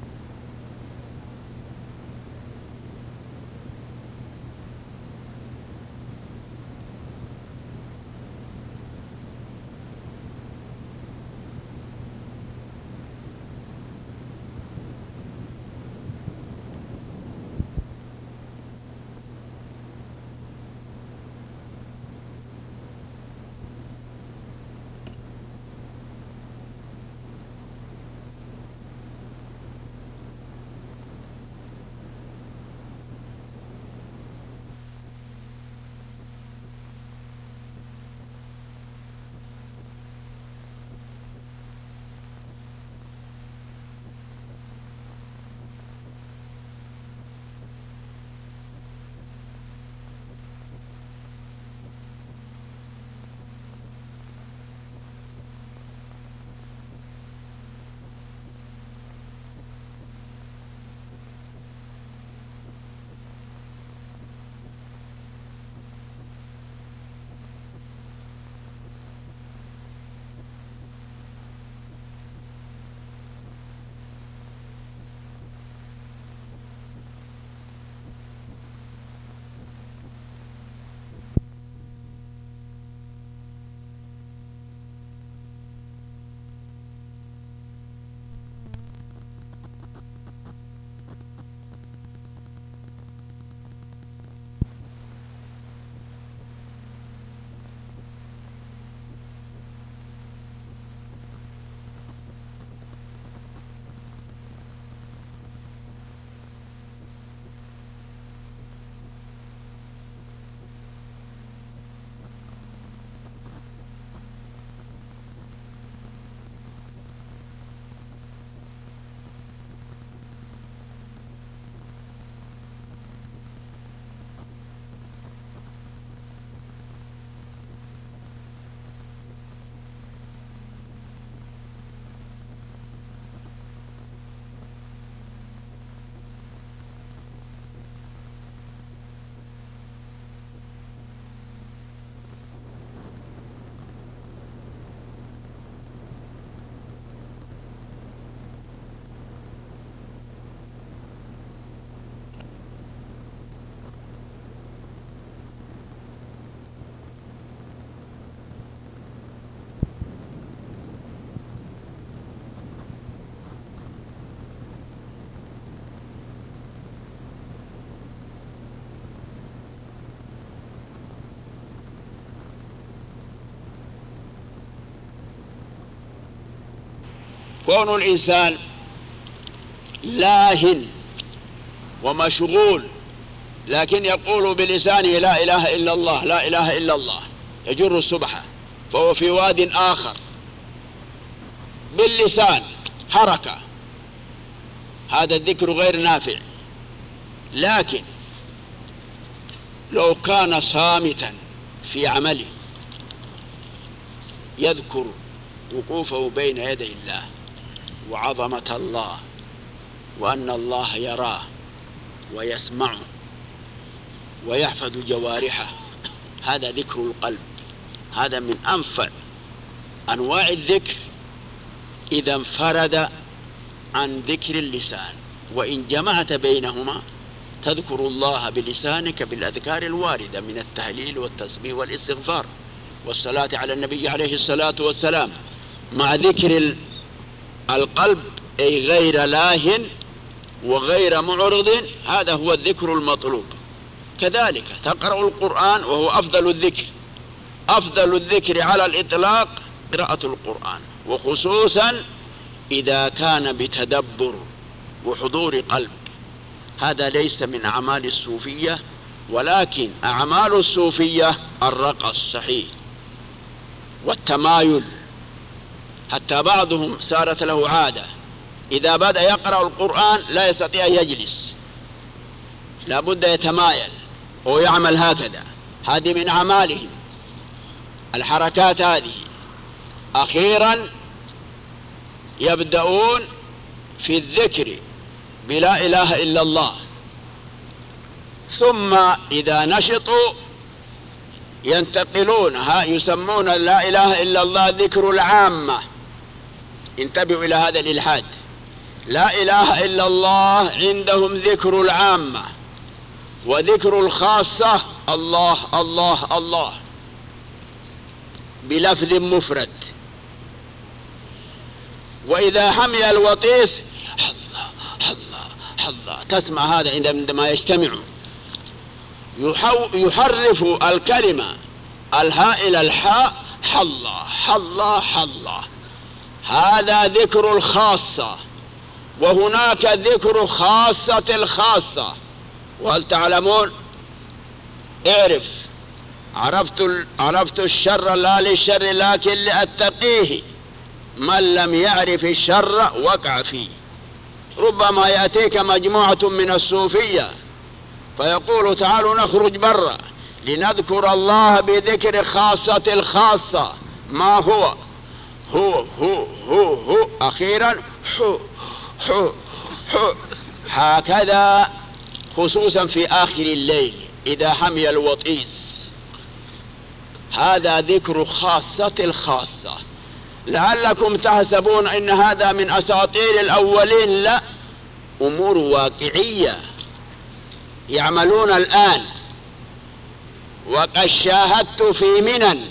كون الإنسان لاهٍ ومشغول لكن يقول بلسانه لا إله إلا الله لا إله إلا الله يجر السبحة، فهو في واد آخر باللسان حركة، هذا الذكر غير نافع. لكن لو كان صامتا في عمله يذكر وقوفه بين يدي الله وعظمة الله وأن الله يراه ويسمعه ويحفظ جوارحه، هذا ذكر القلب، هذا من أنفع أنواع الذكر إذا انفرد عن ذكر اللسان. وإن جمعت بينهما تذكر الله بلسانك بالأذكار الواردة من التهليل والتسبيح والاستغفار والصلاة على النبي عليه الصلاة والسلام مع ذكر القلب، أي غير لاه وغير معرض، هذا هو الذكر المطلوب. كذلك تقرأ القرآن وهو أفضل الذكر، أفضل الذكر على الإطلاق قراءة القرآن، وخصوصا إذا كان بتدبر وحضور قلب. هذا ليس من أعمال الصوفية، ولكن أعمال الصوفية الرقص صحيح والتمايل، حتى بعضهم صارت له عادة إذا بدأ يقرأ القرآن لا يستطيع أن يجلس، لابد يتمايل ويعمل هكذا. هذه من أعمالهم الحركات هذه. أخيرا يبدأون في الذكر بلا إله إلا الله، ثم إذا نشطوا ينتقلون ها يسمون لا إله إلا الله ذكر العامة. انتبهوا إلى هذا الإلحاد، لا إله إلا الله عندهم ذكر العامة، وذكر الخاصة الله الله الله بلفظ مفرد. وإذا حمي الوطيس الله الله الله، تسمع هذا عندما يجتمعوا يحرف الكلمة الهاء إلى الحاء حالله حالله حله، هذا ذكر الخاصة. وهناك ذكر خاصة الخاصة. وهل تعلمون؟ اعرف عرفت, عرفت الشر لا للشر لكن لأتقيه، من لم يعرف الشر وقع فيه. ربما يأتيك مجموعة من الصوفية فيقول تعالوا نخرج برا لنذكر الله بذكر خاصة الخاصة. ما هو؟ هو هو هو هو أخيرا حو حو حو، هكذا خصوصا في آخر الليل إذا حمي الوطيس، هذا ذكر خاصة الخاصة. لعلكم تحسبون إن هذا من أساطير الأولين، لا، أمور واقعية يعملون الآن. وقد شاهدت في منن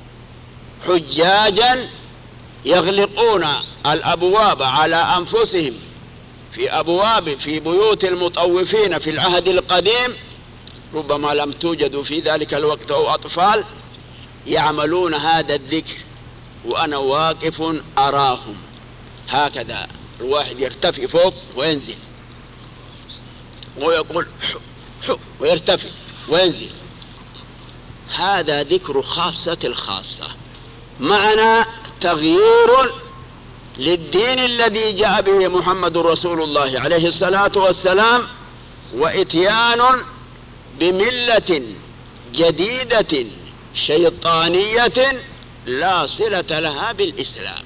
حجاجا يغلقون الأبواب على أنفسهم في أبواب في بيوت المطوفين في العهد القديم، ربما لم توجدوا في ذلك الوقت أو أطفال، يعملون هذا الذكر وأنا واقف أراهم هكذا. الواحد يرتفع فوق وينزل ويقول حو حو ويرتفع وينزل، هذا ذكر خاصة الخاصة. معنا تغيير للدين الذي جاء به محمد رسول الله عليه الصلاة والسلام، وإتيان بملة جديدة شيطانية لا صلة لها بالإسلام.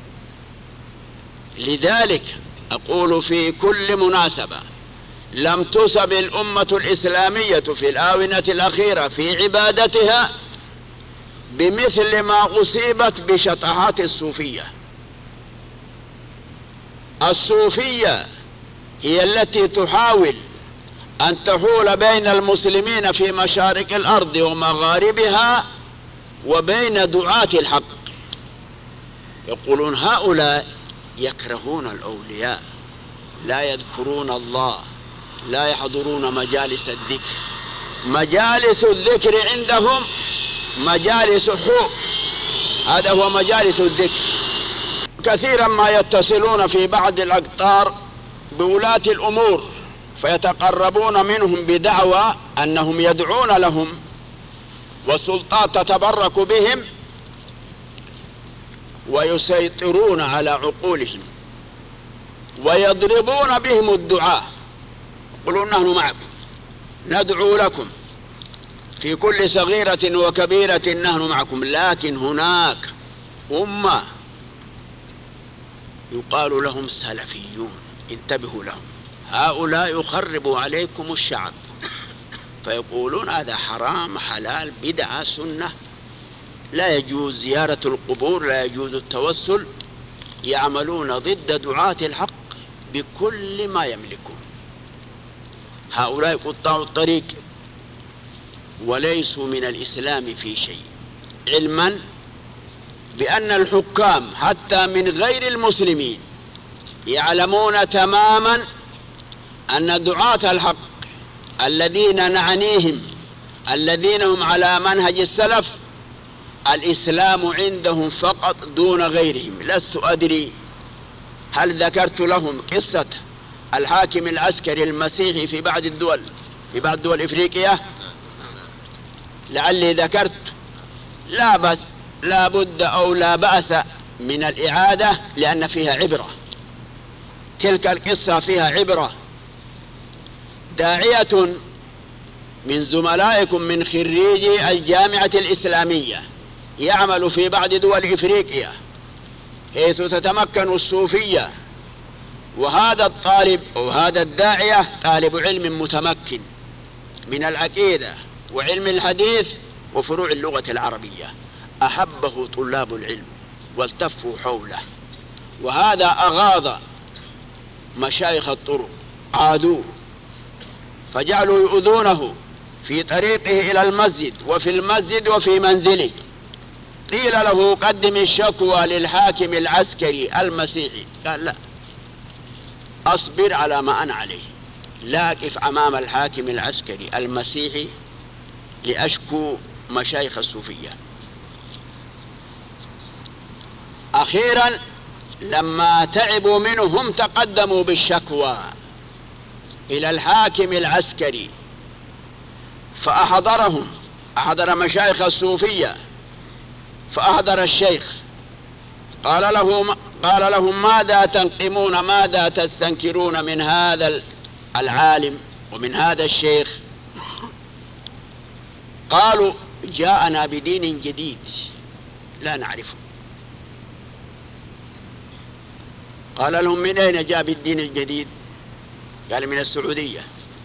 لذلك أقول في كل مناسبة لم تسب الأمة الإسلامية في الآونة الأخيرة في عبادتها بمثل ما أصيبت بشطحات الصوفية. الصوفية هي التي تحاول أن تحول بين المسلمين في مشارق الأرض ومغاربها وبين دعاة الحق. يقولون هؤلاء يكرهون الأولياء، لا يذكرون الله، لا يحضرون مجالس الذكر. مجالس الذكر عندهم مجالس حب، هذا هو مجالس الذكر. كثيرا ما يتصلون في بعض الأقطار بولاة الأمور فيتقربون منهم بدعوى أنهم يدعون لهم والسلطات تتبرك بهم ويسيطرون على عقولهم ويضربون بهم الدعاء، يقولون نحن معكم ندعو لكم في كل صغيرة وكبيرة، نحن معكم. لكن هناك أمة يقال لهم سلفيون، انتبهوا لهم، هؤلاء يخربوا عليكم الشعب فيقولون هذا حرام حلال بدعة سنة، لا يجوز زيارة القبور، لا يجوز التوسل، يعملون ضد دعاة الحق بكل ما يملكون. هؤلاء قطاع الطريق وليسوا من الإسلام في شيء، علما بأن الحكام حتى من غير المسلمين يعلمون تماما أن دعاة الحق الذين نعنيهم الذين هم على منهج السلف الإسلام عندهم فقط دون غيرهم. لست أدري هل ذكرت لهم قصة الحاكم العسكري المسيحي في بعض الدول في بعض دول إفريقيا؟ لعلي ذكرت، لا بس لا بد أو لا بأس من الإعادة لأن فيها عبرة. تلك القصة فيها عبرة. داعية من زملائكم من خريجي الجامعة الإسلامية يعمل في بعض دول إفريقيا حيث تتمكن الصوفية، وهذا الطالب أو هذا الداعية طالب علم متمكن من العقيدة وعلم الحديث وفروع اللغة العربية، أحبه طلاب العلم والتفوا حوله، وهذا أغاض مشايخ الطرق عادوه فجعلوا يؤذونه في طريقه إلى المسجد وفي المسجد وفي منزله. قيل له قدم الشكوى للحاكم العسكري المسيحي، قال لا، أصبر على ما أنا عليه، لا أقف أمام الحاكم العسكري المسيحي لأشكو مشايخ الصوفية. أخيرا لما تعبوا منهم تقدموا بالشكوى إلى الحاكم العسكري فأحضرهم، أحضر مشايخ الصوفية، فأحضر الشيخ قال له قال لهم ماذا تنقمون، ماذا تستنكرون من هذا العالم ومن هذا الشيخ؟ قالوا جاءنا بدين جديد لا نعرفه. قال لهم من أين جاء بالدين الجديد؟ قال من السعودية.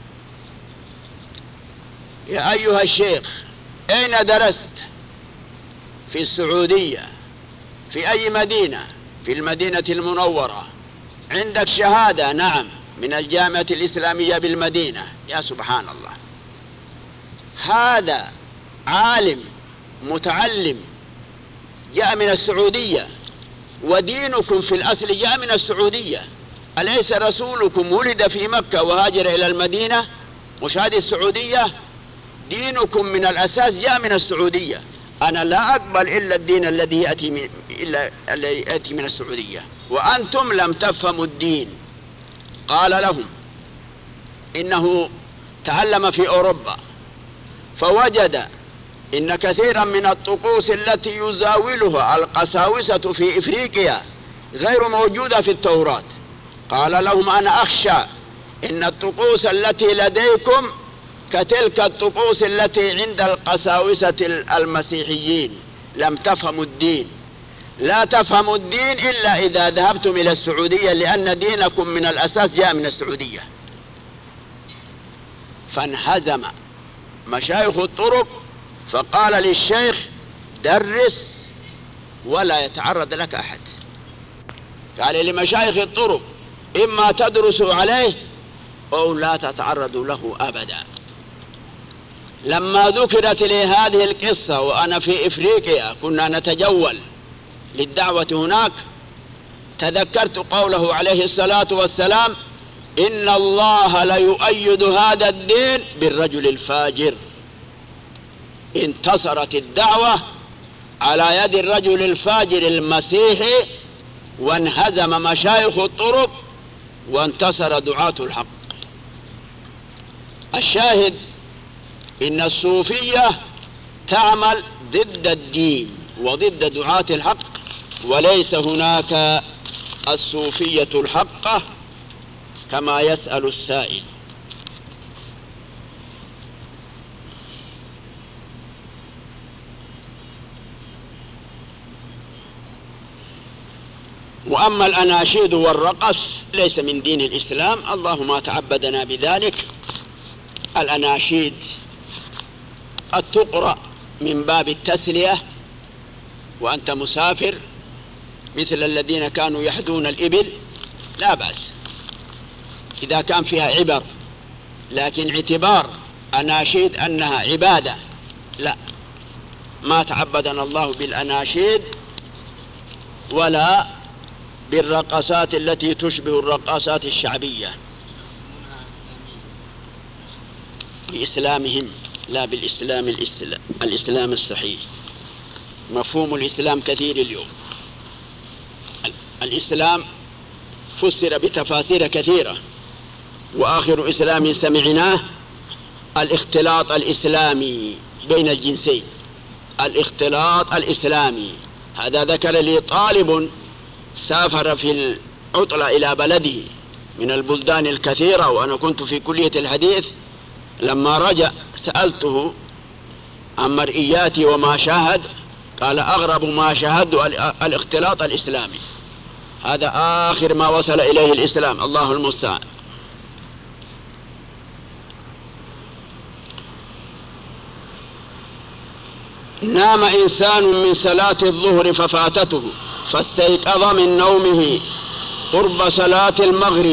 يا أيها الشيخ أين درست؟ في السعودية. في أي مدينة؟ في المدينة المنورة. عندك شهادة؟ نعم، من الجامعة الإسلامية بالمدينة. يا سبحان الله، هذا عالم متعلم جاء من السعودية، ودينكم في الأصل جاء من السعودية. أليس رسولكم ولد في مكة وهاجر إلى المدينة؟ مش هذه السعودية؟ دينكم من الأساس جاء من السعودية. أنا لا أقبل إلا الدين الذي يأتي من إلا الذي يأتي من السعودية، وأنتم لم تفهموا الدين. قال لهم إنه تعلم في أوروبا فوجد إن كثيرا من الطقوس التي يزاولها القساوسة في إفريقيا غير موجودة في التوراة. قال لهم أنا أخشى إن الطقوس التي لديكم كتلك الطقوس التي عند القساوسة المسيحيين، لم تفهموا الدين. لا تفهموا الدين إلا إذا ذهبتم إلى السعودية، لأن دينكم من الأساس جاء من السعودية. فانهزم مشايخ الطرق فقال للشيخ درس ولا يتعرض لك أحد. قال لمشايخ الطرق إما تدرسوا عليه أو لا تتعرضوا له أبدا. لما ذكرت لي هذه القصة وأنا في إفريقيا كنا نتجول للدعوة هناك، تذكرت قوله عليه الصلاة والسلام إن الله ليؤيد هذا الدين بالرجل الفاجر. انتصرت الدعوة على يد الرجل الفاجر المسيحي وانهزم مشايخ الطرق وانتصر دعاة الحق. الشاهد إن الصوفية تعمل ضد الدين وضد دعاة الحق، وليس هناك الصوفية الحقة كما يسأل السائل. وأما الأناشيد والرقص ليس من دين الإسلام، الله ما تعبدنا بذلك. الأناشيد قد تقرأ من باب التسلية وأنت مسافر، مثل الذين كانوا يحدون الإبل، لا بأس إذا كان فيها عبر، لكن اعتبار أناشيد أنها عبادة لا، ما تعبدنا الله بالأناشيد ولا بالرقصات التي تشبه الرقصات الشعبية بإسلامهم، لا بالإسلام الإسلام, الإسلام الصحيح. مفهوم الإسلام كثير اليوم. الإسلام فسر بتفاسير كثيرة، وآخر إسلام سمعناه الاختلاط الإسلامي بين الجنسين. الاختلاط الإسلامي هذا ذكر لي طالب سافر في العطلة إلى بلده من البلدان الكثيرة، وأنا كنت في كلية الحديث. لما رجع سألته عن مرئياتي وما شاهد، قال أغرب ما شاهد الاختلاط الإسلامي. هذا آخر ما وصل إليه الإسلام، الله المستعان. نام إنسان من صلاة الظهر ففاتته فاستيقظ من نومه قرب صلاة المغرب.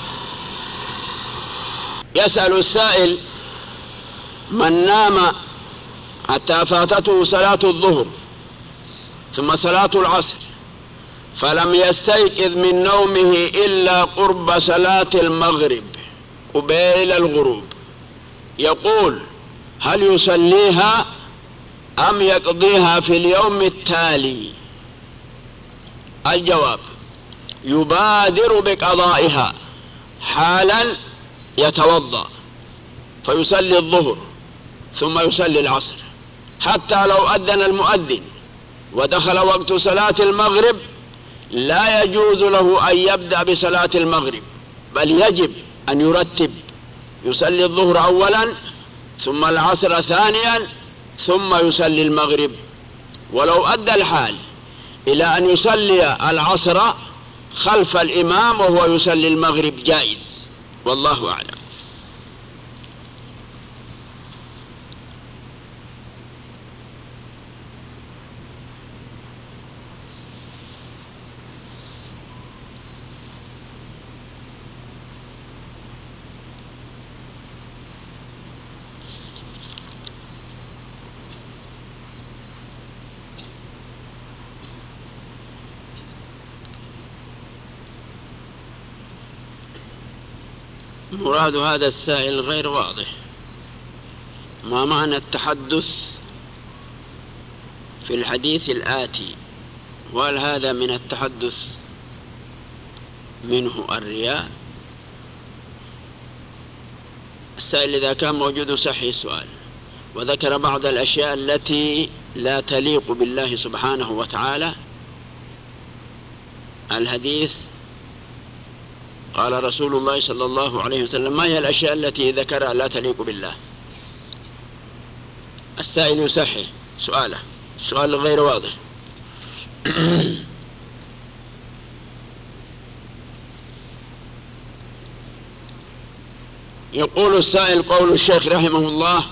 يسأل السائل: من نام حتى فاتته صلاة الظهر ثم صلاة العصر فلم يستيقظ من نومه إلا قرب صلاة المغرب قبيل الغروب، يقول: هل يصليها أم يقضيها في اليوم التالي؟ الجواب: يبادر بقضائها حالا، يتوضأ فيصلي الظهر ثم يصلي العصر، حتى لو أذن المؤذن ودخل وقت صلاة المغرب لا يجوز له أن يبدأ بصلاة المغرب، بل يجب أن يرتب، يصلي الظهر أولا ثم العصر ثانيا ثم يصلي المغرب. ولو أدى الحال إلى أن يصلي العصر خلف الإمام وهو يصلي المغرب جائز، والله أعلم. مراد هذا السائل غير واضح. ما معنى التحدث في الحديث الآتي؟ وهل هذا من التحدث منه الرياء؟ السائل إذا كان موجود صحي السؤال، وذكر بعض الأشياء التي لا تليق بالله سبحانه وتعالى. الحديث قال رسول الله صلى الله عليه وسلم: ما هي الأشياء التي ذكرها لا تليق بالله؟ السائل يصحح سؤاله، سؤال غير واضح. يقول السائل: قول الشيخ رحمه الله: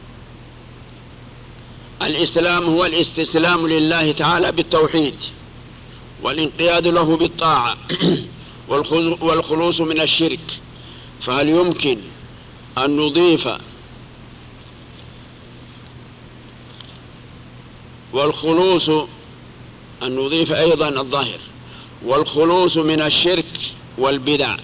الإسلام هو الاستسلام لله تعالى بالتوحيد والانقياد له بالطاعة والخلوص من الشرك، فهل يمكن أن نضيف والخلوص أن نضيف أيضا الظاهر والخلوص من الشرك والبدع؟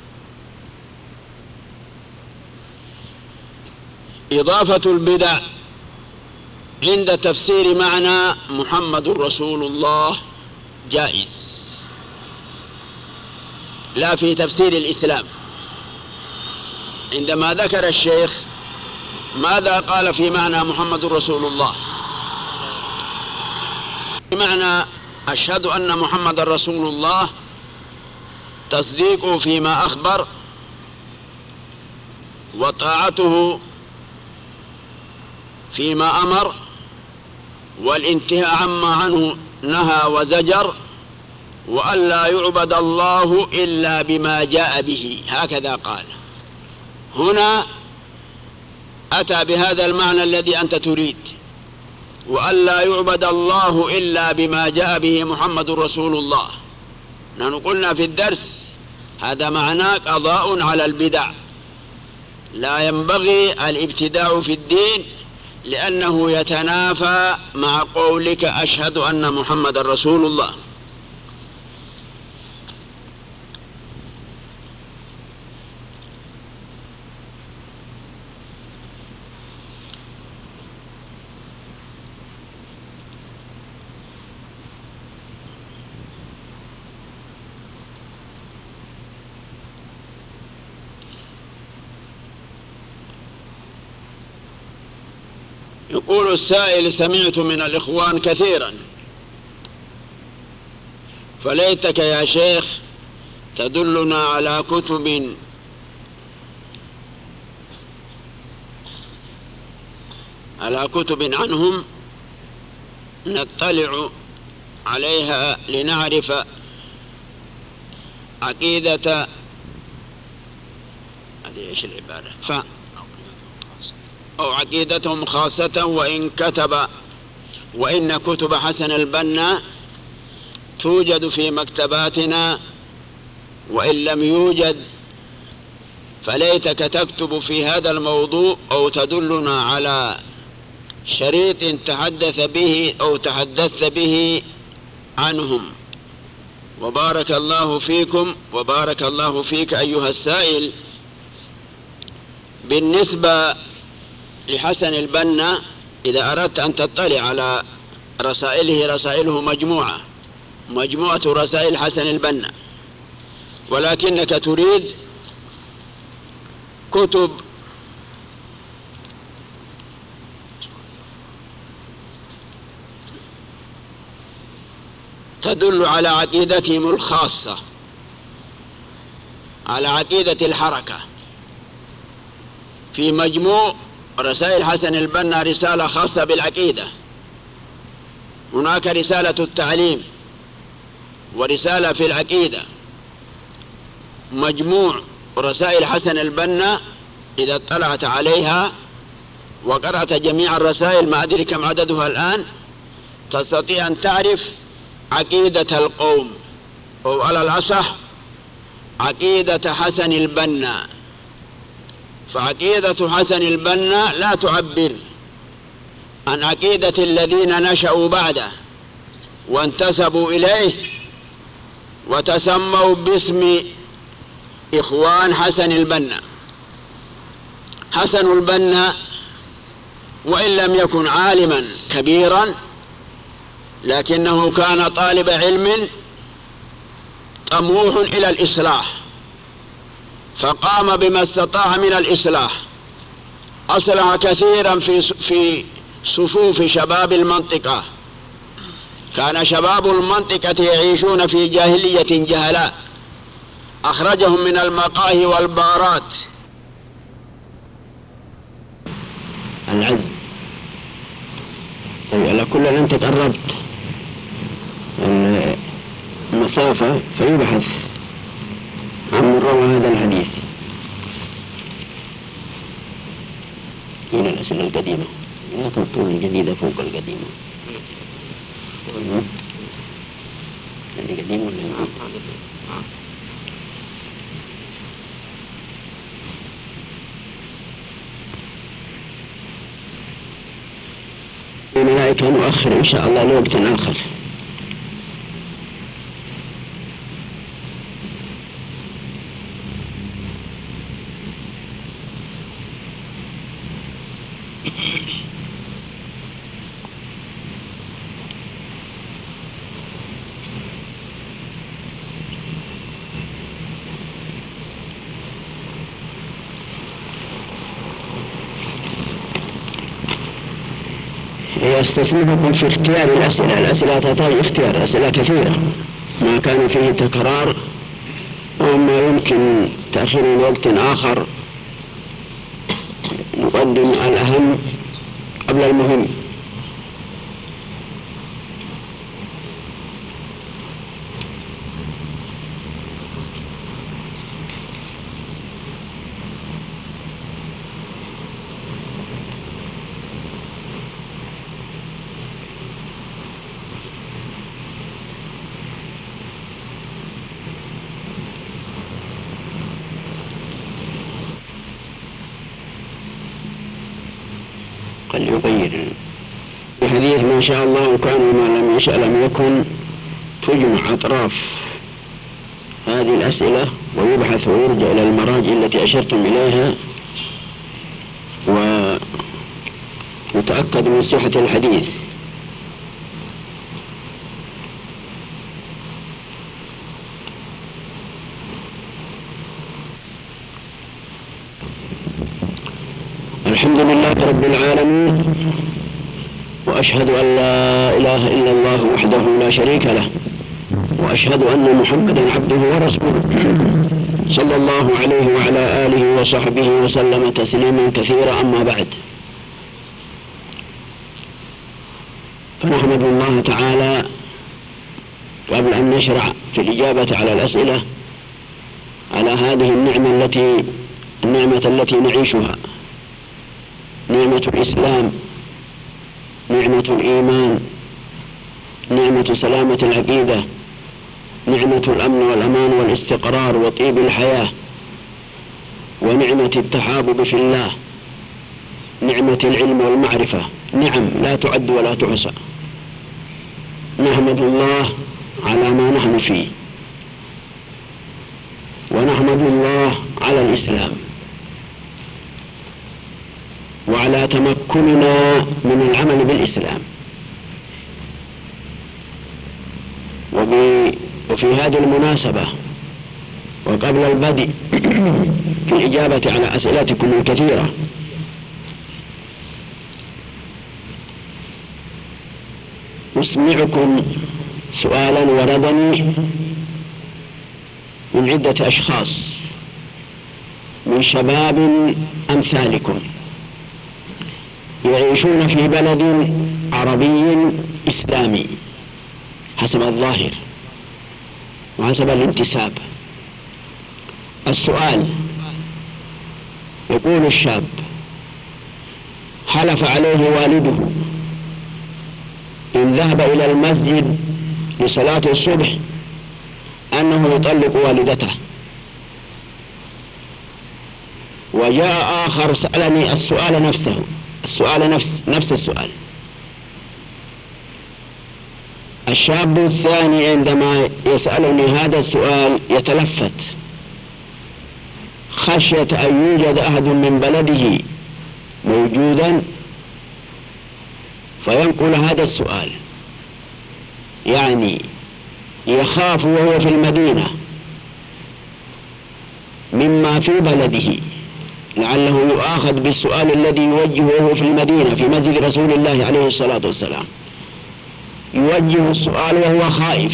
إضافة البدع عند تفسير معنى محمد رسول الله جائز، لا في تفسير الإسلام. عندما ذكر الشيخ ماذا قال في معنى محمد رسول الله؟ في معنى أشهد أن محمد رسول الله تصديقه فيما أخبر، وطاعته فيما أمر، والانتهاء عما عنه نهى وزجر، وأن لا يعبد الله إلا بما جاء به، هكذا قال. هنا أتى بهذا المعنى الذي أنت تريد، وأن لا يعبد الله إلا بما جاء به محمد رسول الله. نحن قلنا في الدرس هذا معناه قضاء على البدع، لا ينبغي الابتداع في الدين، لأنه يتنافى مع قولك أشهد أن محمد رسول الله. يقول السائل: سمعت من الإخوان كثيرا، فليتك يا شيخ تدلنا على كتب على كتب عنهم نطلع عليها لنعرف عقيدة، هذه ايش العبارة؟ ف أو عقيدتهم خاصة، وإن كتب وإن كتب حسن البنا توجد في مكتباتنا، وإن لم يوجد فليتك تكتب في هذا الموضوع أو تدلنا على شريط تحدث به أو تحدثت به عنهم. وبارك الله فيكم وبارك الله فيك أيها السائل. بالنسبة لحسن البنا، إذا أردت أن تطلع على رسائله، رسائله مجموعة مجموعة رسائل حسن البنا، ولكنك تريد كتب تدل على عقيدتهم الخاصة، على عقيدة الحركة. في مجموع رسائل حسن البنا رسالة خاصة بالعقيدة، هناك رسالة التعليم ورسالة في العقيدة. مجموع رسائل حسن البنا إذا اطلعت عليها وقرأت جميع الرسائل، ما أدري كم عددها الآن، تستطيع أن تعرف عقيدة القوم، أو على الأصح عقيدة حسن البنا. فعقيدة حسن البنا لا تعبر عن عقيدة الذين نشأوا بعده وانتسبوا إليه وتسموا باسم إخوان حسن البنا. حسن البنا وإن لم يكن عالما كبيرا، لكنه كان طالب علم طموح إلى الإصلاح، فقام بما استطاع من الإصلاح. أصلح كثيرا في في صفوف شباب المنطقة. كان شباب المنطقة يعيشون في جاهلية جهلاء، أخرجهم من المقاهي والبارات. العلم على كل أن أنت قربت المسافة فيبحث عن من روى هذا الحديث من الأسئلة القديمة، لا تطول الجديدة فوق القديمة. يعني قديم ولا جديد؟ الملائكة مؤخر إن شاء الله لوقت آخر. يستسمحكم في اختيار الأسئلة. الأسئلة تحتاج اختيار، أسئلة كثيرة ما كان فيه تكرار وما يمكن تأخير وقت آخر. نقدم الأهم قبل المهم. قد يغير الحديث ما شاء الله كان وما لم يشاء لم يكن. تجمع أطراف هذه الأسئلة ويبحث ويرجع إلى المراجع التي أشرتم إليها ويتأكد من صحة الحديث. الحمد لله رب العالمين، وأشهد أن لا إله إلا الله وحده لا شريك له، وأشهد أن محمدا عبده ورسوله صلى الله عليه وعلى آله وصحبه وسلم تسليما كثيرا. أما بعد، فنحمد الله تعالى قبل أن نشرع في الإجابة على الأسئلة على هذه النعمة التي النعمة التي نعيشها، نعمة الإسلام، نعمة الإيمان، نعمة سلامة العقيدة، نعمة الأمن والأمان والاستقرار وطيب الحياة، ونعمة التحابب في الله، نعمة العلم والمعرفة، نعم لا تعد ولا تحصى. نحمد الله على ما نحن فيه، ونحمد الله على الإسلام وعلى تمكننا من العمل بالإسلام. وفي هذه المناسبة وقبل البدء في الإجابة على أسئلتكم الكثيرة، أسمعكم سؤالا وردني من عدة أشخاص من شباب أمثالكم يعيشون في بلد عربي إسلامي حسب الظاهر وحسب الانتساب. السؤال يقول الشاب: حلف عليه والده إن ذهب إلى المسجد لصلاة الصبح أنه يطلق والدته، وجاء آخر سألني السؤال نفسه السؤال نفس نفس السؤال. الشاب الثاني عندما يسألني هذا السؤال يتلفت خشية أن يوجد أحد من بلده موجودا فينقل هذا السؤال، يعني يخاف وهو في المدينة مما في بلده لعله يؤاخذ بالسؤال الذي يوجهه وهو في المدينة في مسجد رسول الله عليه الصلاة والسلام، يوجه السؤال وهو خائف.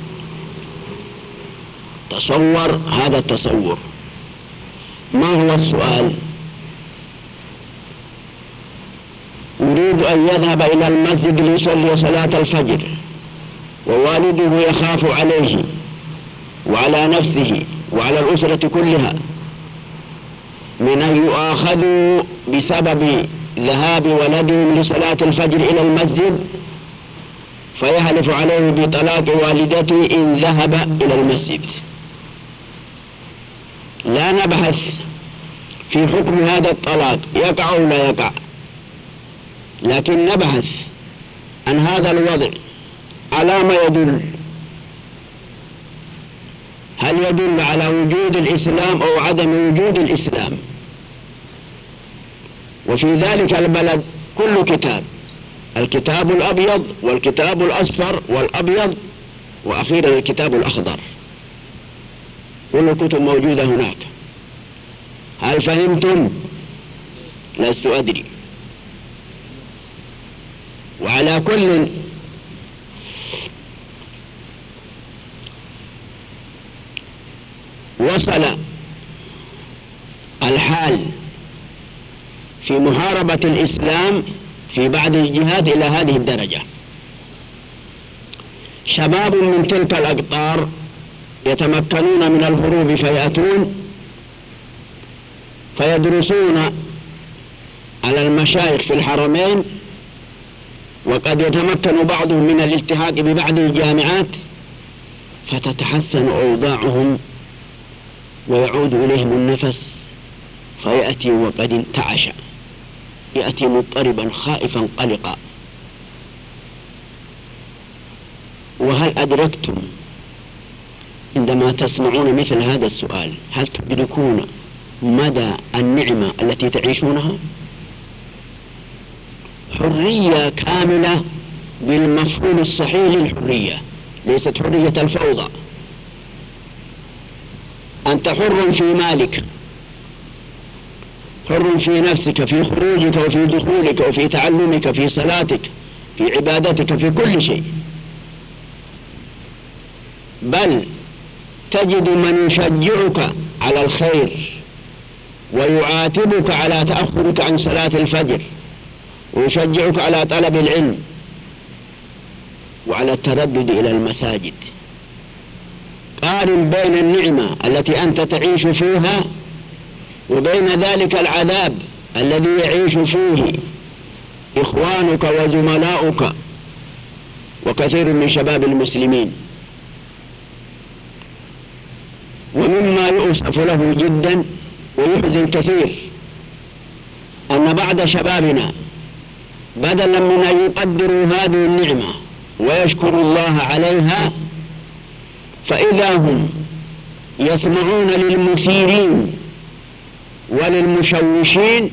تصور هذا التصور. ما هو السؤال؟ يريد أن يذهب إلى المسجد ليصلي صلاة الفجر ووالده يخاف عليه وعلى نفسه وعلى الأسرة كلها من أن يؤاخذوا بسبب ذهاب ولدهم لصلاة الفجر إلى المسجد، فيحلف عليه بطلاق والدته إن ذهب إلى المسجد. لا نبحث في حكم هذا الطلاق يقع أو لا يقع، لكن نبحث عن هذا الوضع على ما يدل. هل يدل على وجود الإسلام أو عدم وجود الإسلام؟ وفي ذلك البلد كل كتاب، الكتاب الأبيض والكتاب الأصفر والأبيض وأخيرا الكتاب الأخضر، كل الكتب موجودة هناك. هل فهمتم؟ لست أدري. وعلى كل وصل الحال في محاربة الإسلام في بعض الجهاد إلى هذه الدرجة. شباب من تلك الأقطار يتمكنون من الهروب فيأتون فيدرسون على المشايخ في الحرمين، وقد يتمكن بعضهم من الالتحاق ببعض الجامعات فتتحسن أوضاعهم ويعود إليهم النفس، فيأتي وقد انتعش، يأتي مضطربا خائفا قلقا. وهل أدركتم عندما تسمعون مثل هذا السؤال هل تدركون مدى النعمة التي تعيشونها؟ حرية كاملة بالمفهوم الصحيح للحرية، ليست حرية الفوضى. أنت حر في مالك، حر في نفسك، في خروجك وفي دخولك وفي تعلمك، في صلاتك، في عبادتك، في كل شيء. بل تجد من يشجعك على الخير ويعاتبك على تأخرك عن صلاة الفجر، ويشجعك على طلب العلم وعلى التردد إلى المساجد. قارن بين النعمة التي أنت تعيش فيها وبين ذلك العذاب الذي يعيش فيه إخوانك وزملاؤك وكثير من شباب المسلمين. ومما يؤسف له جدا ويحزن كثير أن بعض شبابنا بدلا من أن يقدروا هذه النعمة ويشكروا الله عليها، فإذا هم يسمعون للمثيرين وللمشوشين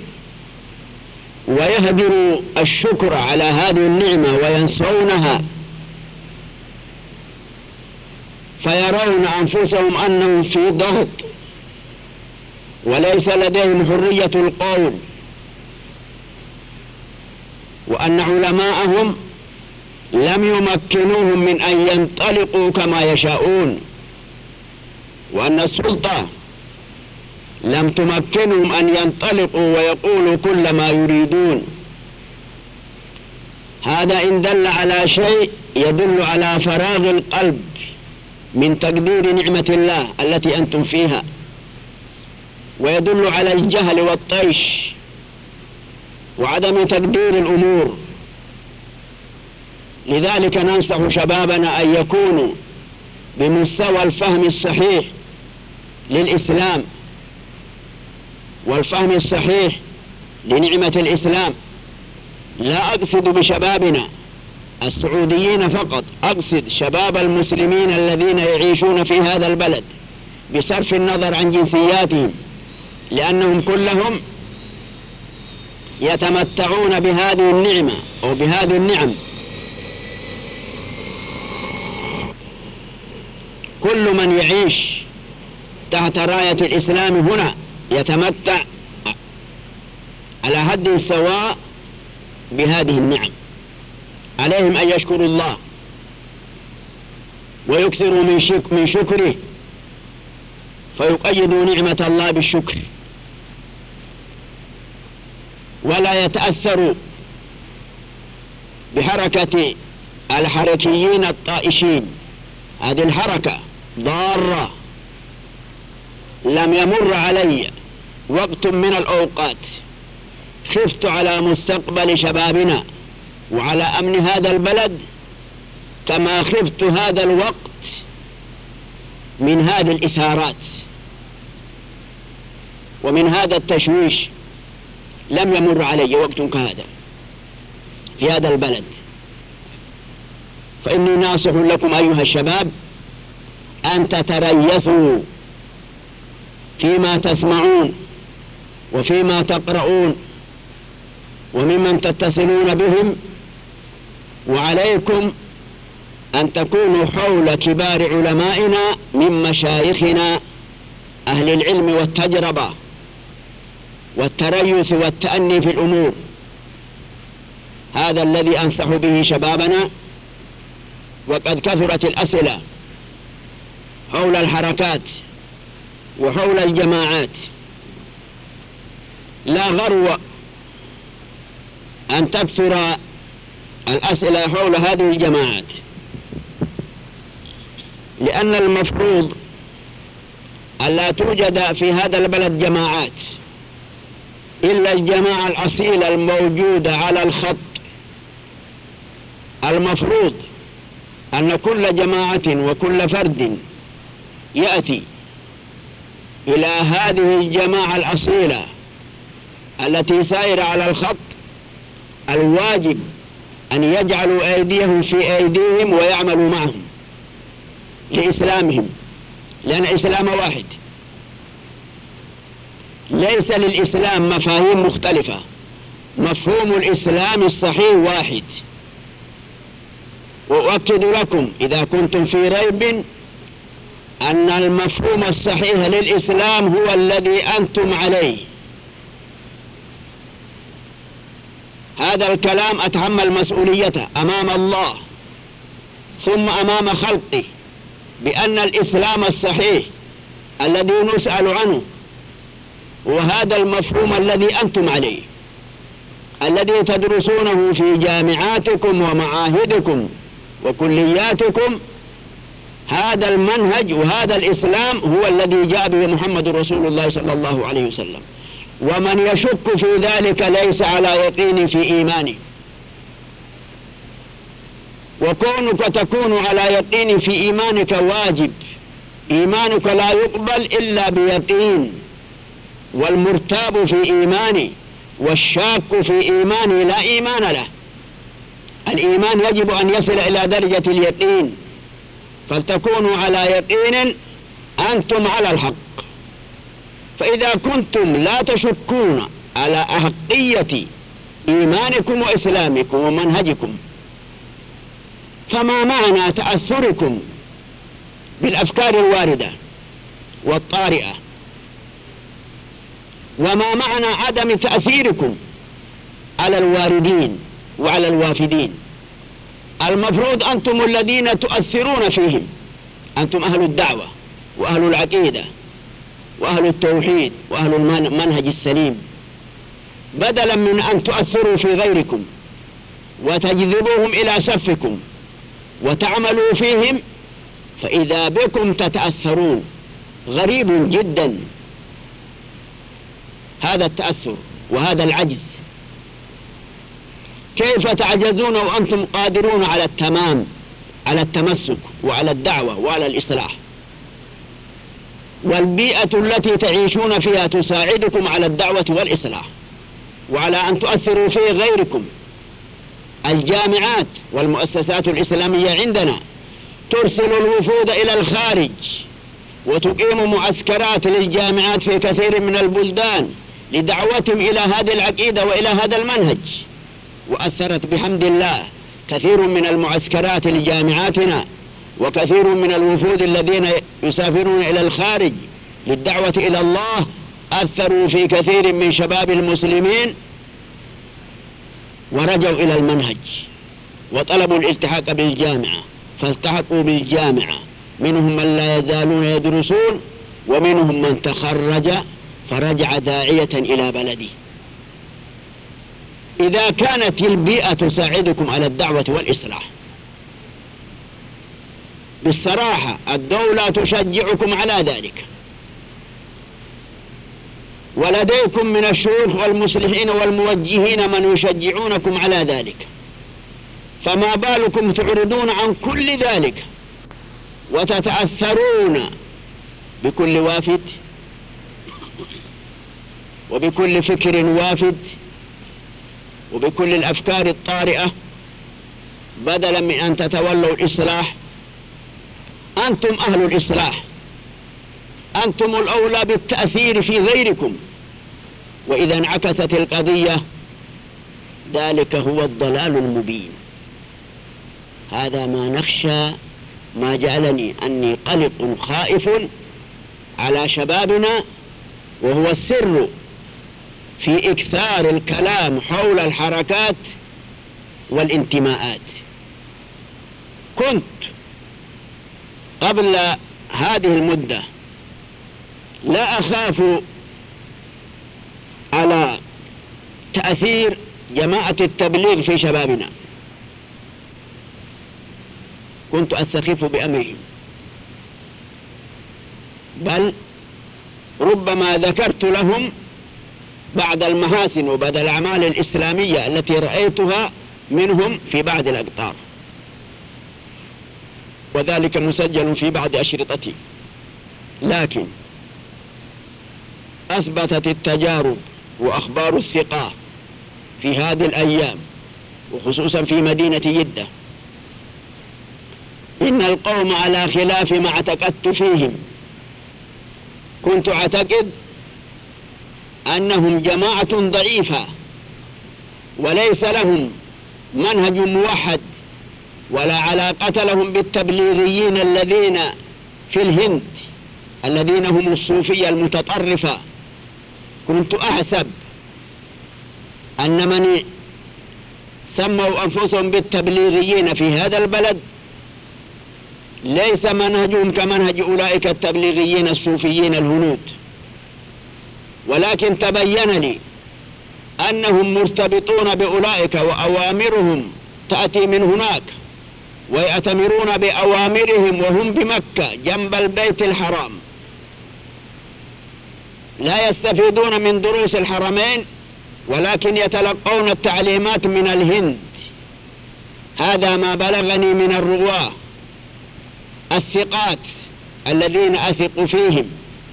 ويهدروا الشكر على هذه النعمة وينسونها، فيرون أنفسهم أنهم في ضغط وليس لديهم حرية القول، وأن علماءهم لم يمكنوهم من أن ينطلقوا كما يشاءون، وأن السلطة لم تمكنهم أن ينطلقوا ويقولوا كل ما يريدون. هذا إن دل على شيء يدل على فراغ القلب من تقدير نعمة الله التي أنتم فيها، ويدل على الجهل والطيش وعدم تقدير الأمور. لذلك ننصح شبابنا أن يكونوا بمستوى الفهم الصحيح للإسلام والفهم الصحيح لنعمة الإسلام. لا أقصد بشبابنا السعوديين فقط، أقصد شباب المسلمين الذين يعيشون في هذا البلد بصرف النظر عن جنسياتهم، لأنهم كلهم يتمتعون بهذه النعمة أو بهذه النعم. كل من يعيش تحت راية الإسلام هنا يتمتع على حد سواء بهذه النعم. عليهم أن يشكروا الله ويكثروا من, شك من شكره، فيقيدوا نعمة الله بالشكر، ولا يتأثروا بحركة الحركيين الطائشين. هذه الحركة ضارة. لم يمر علي وقت من الأوقات خفت على مستقبل شبابنا وعلى أمن هذا البلد كما خفت هذا الوقت من هذه الإثارات ومن هذا التشويش. لم يمر علي وقت كهذا في هذا البلد. فإني ناصح لكم أيها الشباب أن تتريثوا فيما تسمعون وفيما تقرؤون وممن تتصلون بهم، وعليكم أن تكونوا حول كبار علمائنا من مشايخنا أهل العلم والتجربة والتريث والتأني في الأمور. هذا الذي أنصح به شبابنا. وقد كثرت الأسئلة حول الحركات وحول الجماعات. لا غرو أن تكثر الأسئلة حول هذه الجماعات، لأن المفروض ألا توجد في هذا البلد جماعات إلا الجماعة الأصيلة الموجودة على الخط. المفروض أن كل جماعة وكل فرد يأتي إلى هذه الجماعة الأصيلة التي سائرة على الخط، الواجب أن يجعلوا أيديهم في أيديهم ويعملوا معهم لإسلامهم، لأن إسلام واحد، ليس للإسلام مفاهيم مختلفة، مفهوم الإسلام الصحيح واحد. وأؤكد لكم إذا كنتم في ريب أن المفهوم الصحيح للإسلام هو الذي أنتم عليه. هذا الكلام أتحمل مسؤوليته أمام الله ثم أمام خلقه، بأن الإسلام الصحيح الذي نسأل عنه وهذا المفهوم الذي أنتم عليه، الذي تدرسونه في جامعاتكم ومعاهدكم وكلياتكم. هذا المنهج وهذا الإسلام هو الذي جاء به محمد رسول الله صلى الله عليه وسلم، ومن يشك في ذلك ليس على يقين في إيمانه. وكونك تكون على يقين في إيمانك واجب، إيمانك لا يقبل إلا بيقين، والمرتاب في إيمانه والشاك في إيمانه لا إيمان له. الإيمان يجب أن يصل إلى درجة اليقين، فلتكونوا على يقين أنتم على الحق. فإذا كنتم لا تشكون على أحقية إيمانكم وإسلامكم ومنهجكم، فما معنى تأثركم بالأفكار الواردة والطارئة؟ وما معنى عدم تأثيركم على الواردين وعلى الوافدين؟ المفروض أنتم الذين تؤثرون فيهم، أنتم أهل الدعوة وأهل العقيدة وأهل التوحيد وأهل المنهج السليم، بدلا من أن تؤثروا في غيركم وتجذبوهم إلى صفكم وتعملوا فيهم، فإذا بكم تتأثرون. غريب جدا هذا التأثر وهذا العجز. كيف تعجزون وأنتم قادرون على التمام، على التمسك وعلى الدعوة وعلى الإصلاح؟ والبيئة التي تعيشون فيها تساعدكم على الدعوة والإصلاح وعلى أن تؤثروا في غيركم. الجامعات والمؤسسات الإسلامية عندنا ترسل الوفود إلى الخارج وتقيم معسكرات للجامعات في كثير من البلدان لدعوتهم إلى هذه العقيدة وإلى هذا المنهج. وأثرت بحمد الله كثير من المعسكرات لجامعاتنا وكثير من الوفود الذين يسافرون إلى الخارج للدعوة إلى الله أثروا في كثير من شباب المسلمين ورجعوا إلى المنهج وطلبوا الالتحاق بالجامعة فالتحقوا بالجامعة. منهم من لا يزالون يدرسون ومنهم من تخرج فرجع داعية إلى بلده. إذا كانت البيئة تساعدكم على الدعوة والإصلاح، بالصراحة الدولة تشجعكم على ذلك، ولديكم من الشيوخ والمصلحين والموجهين من يشجعونكم على ذلك، فما بالكم تعرضون عن كل ذلك وتتأثرون بكل وافد وبكل فكر وافد وبكل الأفكار الطارئة، بدلا من أن تتولوا الإصلاح. أنتم أهل الإصلاح، أنتم الأولى بالتأثير في غيركم. وإذا انعكست القضية ذلك هو الضلال المبين. هذا ما نخشى، ما جعلني أني قلق خائف على شبابنا، وهو السر في إكثار الكلام حول الحركات والانتماءات. كنت قبل هذه المدة لا أخاف على تأثير جماعة التبليغ في شبابنا، كنت أستخف بأمرهم، بل ربما ذكرت لهم بعض المحاسن وبعض الأعمال الإسلامية التي رأيتها منهم في بعض الأقطار، وذلك مسجل في بعض أشرطتي. لكن أثبتت التجارب وأخبار الثقة في هذه الأيام وخصوصا في مدينة جدة إن القوم على خلاف ما اعتقدت فيهم. كنت أعتقد أنهم جماعة ضعيفة وليس لهم منهج موحد ولا علاقة لهم بالتبليغيين الذين في الهند الذين هم الصوفية المتطرفة. كنت أحسب أن من سموا أنفسهم بالتبليغيين في هذا البلد ليس منهجهم كمنهج أولئك التبليغيين الصوفيين الهنود، ولكن تبين لي أنهم مرتبطون بأولئك وأوامرهم تأتي من هناك، ويأتمرون بأوامرهم وهم بمكة جنب البيت الحرام، لا يستفيدون من دروس الحرمين ولكن يتلقون التعليمات من الهند. هذا ما بلغني من الرواة الثقات الذين أثق فيهم.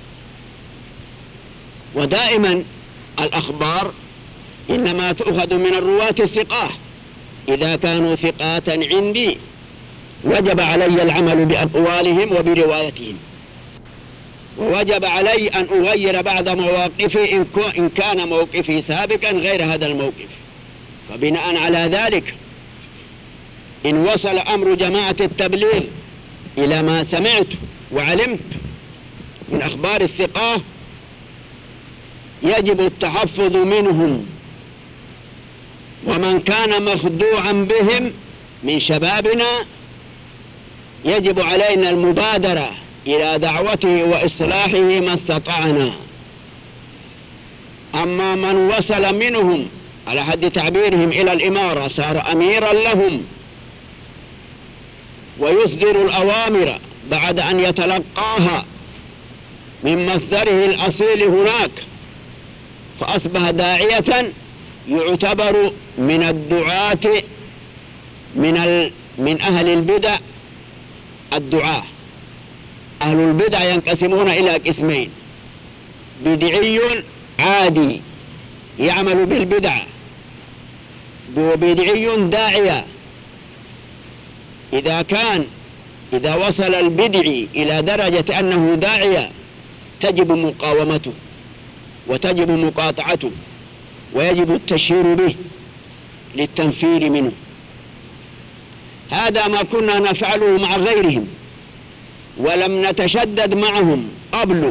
ودائما الأخبار إنما تؤخذ من الرواة الثقات، إذا كانوا ثقات عندي وجب علي العمل بأقوالهم وبروايتهم، ووجب علي أن أغير بعض مواقفي إن كان موقفي سابقا غير هذا الموقف. فبناء على ذلك إن وصل أمر جماعة التبليغ إلى ما سمعت وعلمت من أخبار الثقة يجب التحفظ منهم، ومن كان مخدوعا بهم من شبابنا يجب علينا المبادرة إلى دعوته وإصلاحه ما استطعنا. أما من وصل منهم على حد تعبيرهم إلى الإمارة صار أميرا لهم ويصدر الأوامر بعد أن يتلقاها من مصدره الأصيل هناك، فأصبح داعية يعتبر من الدعاة من, ال... من أهل البدع. الدعاة أهل البدع ينقسمون إلى قسمين: بدعي عادي يعمل بالبدع، وبدعي داعية. إذا كان إذا وصل البدعي إلى درجة أنه داعية تجب مقاومته وتجب مقاطعته ويجب التشهير به للتنفير منه. هذا ما كنا نفعله مع غيرهم ولم نتشدد معهم قبل،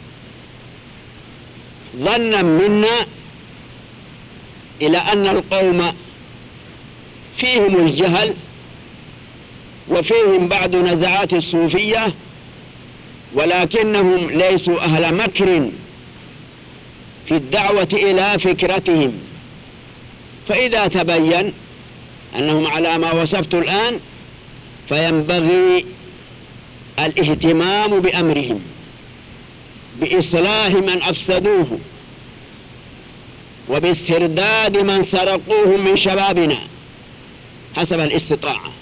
ظنا منا إلى أن القوم فيهم الجهل وفيهم بعض نزعات الصوفية، ولكنهم ليسوا أهل مكر في الدعوة إلى فكرتهم. فإذا تبين أنهم على ما وصفت الآن فينبغي الاهتمام بأمرهم بإصلاح من أفسدوه وباسترداد من سرقوه من شبابنا حسب الاستطاعة،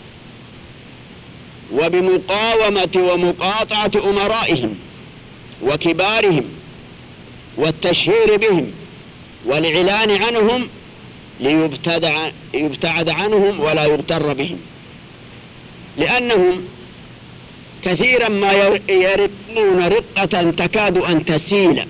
وبمقاومة ومقاطعة أمرائهم وكبارهم والتشهير بهم والإعلان عنهم ليبتعد عنهم ولا يغتر بهم، لأنهم كثيرا ما يرقون رقة تكاد أن تسيل،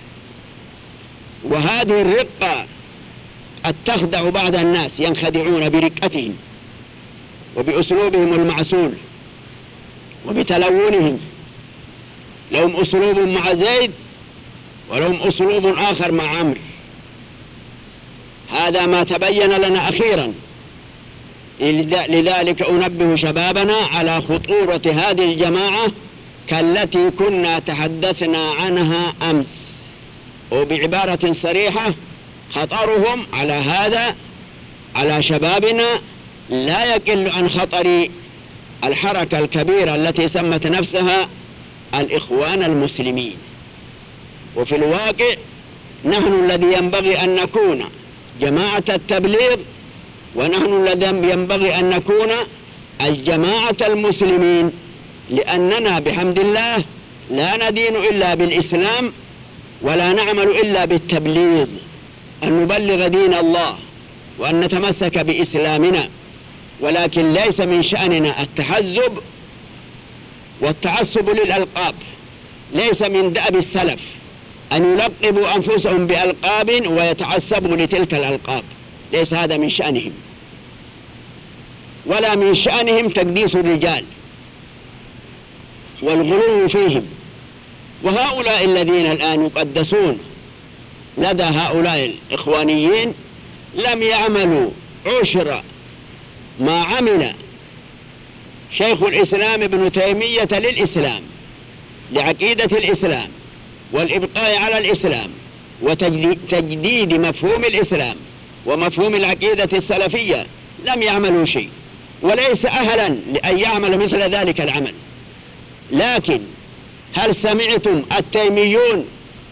وهذه الرقة قد تخدع بعض الناس، ينخدعون برقتهم وبأسلوبهم المعسول وبتلونهم. لهم أسلوب مع زيد ولهم أسلوب آخر مع عمرو. هذا ما تبين لنا أخيرا لذلك أنبه شبابنا على خطورة هذه الجماعة كالتي كنا تحدثنا عنها أمس، وبعبارة صريحة خطرهم على هذا على شبابنا لا يقل عن خطر الحركة الكبيرة التي سمت نفسها الإخوان المسلمين. وفي الواقع نحن الذي ينبغي أن نكون جماعة التبليغ، ونحن الذي ينبغي أن نكون الجماعة المسلمين، لأننا بحمد الله لا ندين إلا بالإسلام ولا نعمل إلا بالتبليغ، أن نبلغ دين الله وأن نتمسك بإسلامنا، ولكن ليس من شأننا التحزب والتعصب للألقاب. ليس من دأب السلف أن يلقبوا أنفسهم بألقاب ويتعصبوا لتلك الألقاب، ليس هذا من شأنهم، ولا من شأنهم تقديس الرجال والغلو فيهم. وهؤلاء الذين الآن يقدسون لدى هؤلاء الإخوانيين لم يعملوا عشر ما عمل شيخ الإسلام ابن تيمية للإسلام، لعقيدة الإسلام والإبقاء على الإسلام وتجديد مفهوم الإسلام ومفهوم العقيدة السلفية. لم يعملوا شيء، وليس أهلا لأن يعمل مثل ذلك العمل. لكن هل سمعتم التيميون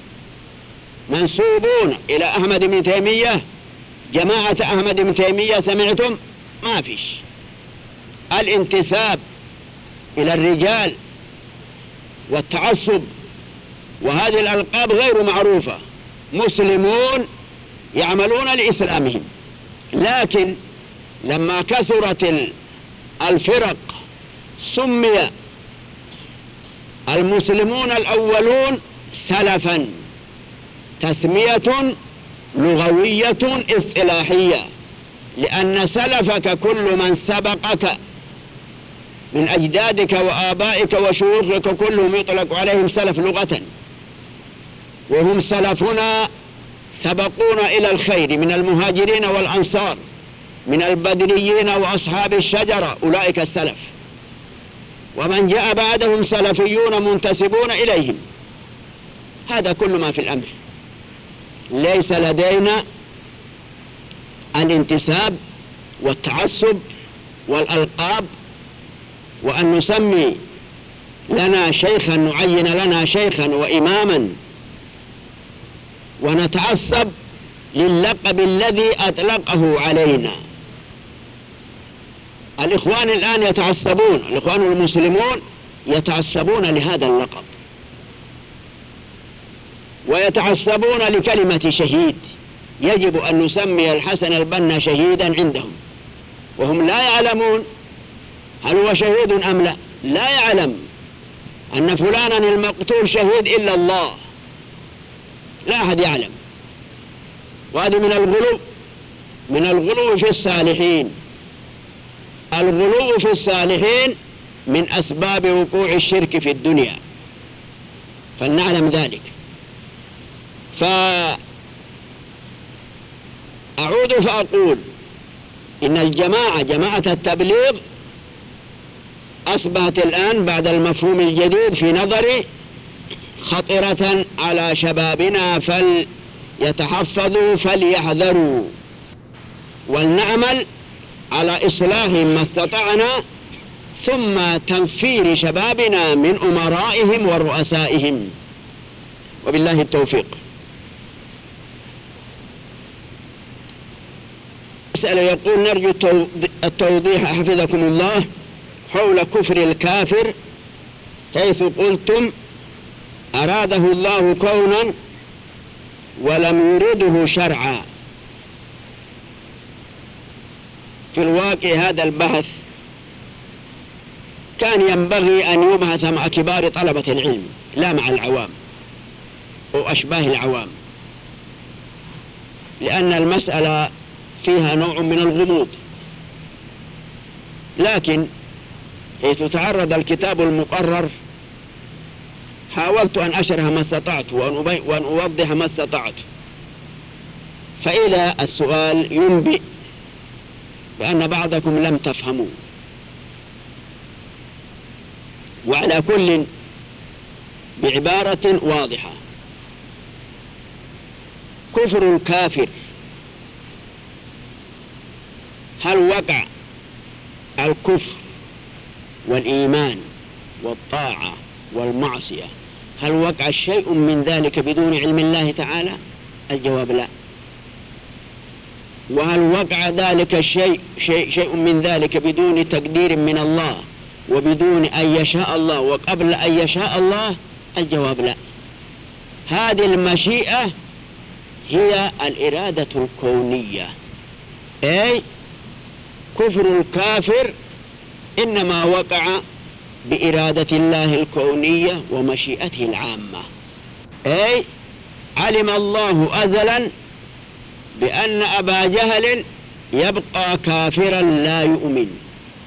منسوبون إلى أحمد بن تيمية، جماعة أحمد بن تيمية سمعتم؟ ما فيش. الانتساب إلى الرجال والتعصب وهذه الألقاب غير معروفة. مسلمون يعملون لإسلامهم، لكن لما كثرت الفرق سمي المسلمون الأولون سلفا، تسمية لغوية اصطلاحية، لأن سلفك كل من سبقك من أجدادك وآبائك وشيوخك كلهم يطلق عليهم سلف لغة، وهم سلفنا سبقونا إلى الخير من المهاجرين والأنصار، من البدريين وأصحاب الشجرة، أولئك السلف. ومن جاء بعدهم سلفيون منتسبون إليهم. هذا كل ما في الأمر. ليس لدينا الانتساب والتعصب والألقاب، وأن نسمي لنا شيخا، نعين لنا شيخا وإماما ونتعصب للقب الذي أطلقه علينا. الإخوان الآن يتعصبون، الإخوان المسلمون يتعصبون لهذا اللقب، ويتعصبون لكلمة شهيد. يجب أن نسمي الحسن البنا شهيدا عندهم، وهم لا يعلمون هل هو شهيد أم لا. لا يعلم أن فلانا المقتول شهيد إلا الله، لا أحد يعلم. وهذا من الغلو، من الغلو في الصالحين. الغلو في الصالحين من أسباب وقوع الشرك في الدنيا، فلنعلم ذلك. فأعود فأقول إن الجماعة، جماعة التبليغ، أصبحت الآن بعد المفهوم الجديد في نظري خطرة على شبابنا، فليتحفظوا فليحذروا، ولنعمل على إصلاحهم ما استطعنا، ثم تنفير شبابنا من أمرائهم ورؤسائهم، وبالله التوفيق. مسألة يقول نرجو التوضيح حفظكم الله حول كفر الكافر، حيث قلتم أراده الله كونا ولم يرده شرعا. في الواقع هذا البحث كان ينبغي أن يبحث مع كبار طلبة العلم، لا مع العوام وأشباه العوام، لأن المسألة فيها نوع من الغموض. لكن حيث تعرض الكتاب المقرر حاولت أن أشرح ما استطعت وأن أوضح ما استطعت. فإذا السؤال ينبئ لأن بعضكم لم تفهموا. وعلى كل بعبارة واضحة، كفر الكافر هل وقع الكفر والإيمان والطاعة والمعصية، هل وقع شيء من ذلك بدون علم الله تعالى؟ الجواب لا. وهل وقع ذلك الشيء شيء, شيء من ذلك بدون تقدير من الله وبدون أن يشاء الله وقبل أن يشاء الله؟ الجواب لا. هذه المشيئة هي الإرادة الكونية، أي كفر الكافر إنما وقع بإرادة الله الكونية ومشيئته العامة، أي علم الله أزلا بأن أبا جهل يبقى كافرا لا يؤمن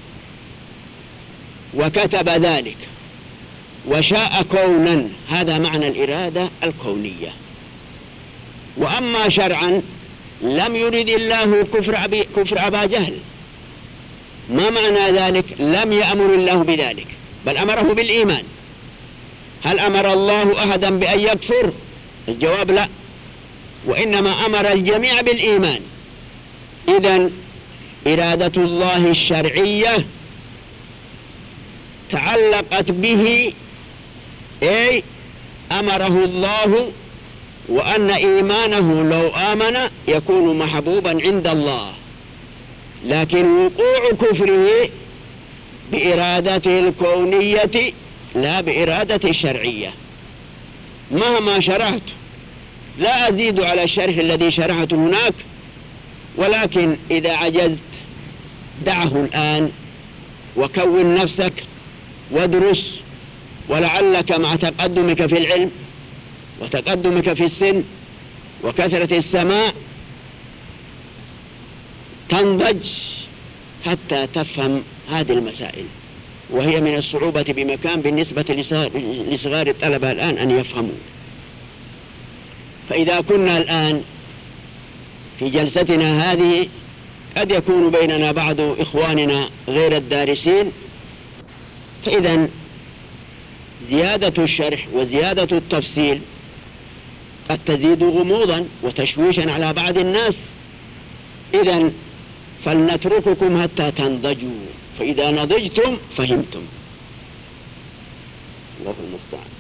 وكتب ذلك وشاء كونا، هذا معنى الإرادة الكونية. وأما شرعا لم يرد الله كفر أبي كفر أبا جهل. ما معنى ذلك؟ لم يأمر الله بذلك بل أمره بالإيمان. هل أمر الله أحدا بأن يكفر؟ الجواب لا، وإنما أمر الجميع بالإيمان. إذن إرادة الله الشرعية تعلقت به، أي أمره الله، وأن إيمانه لو آمن يكون محبوبا عند الله، لكن وقوع كفره بإرادته الكونية لا بإرادته الشرعية. مهما شرحت لا أزيد على الشرح الذي شرحته هناك، ولكن إذا عجزت دعه الآن وكون نفسك وادرس، ولعلك مع تقدمك في العلم وتقدمك في السن وكثرة السماع تنضج حتى تفهم هذه المسائل، وهي من الصعوبة بمكان بالنسبة لصغار الطلبة الآن أن يفهموا. فإذا كنا الآن في جلستنا هذه قد يكون بيننا بعض إخواننا غير الدارسين، فإذا زيادة الشرح وزيادة التفصيل قد تزيد غموضا وتشويشا على بعض الناس. إذن فلنترككم حتى تنضجوا، فإذا نضجتم فهمتم. الله المستعان.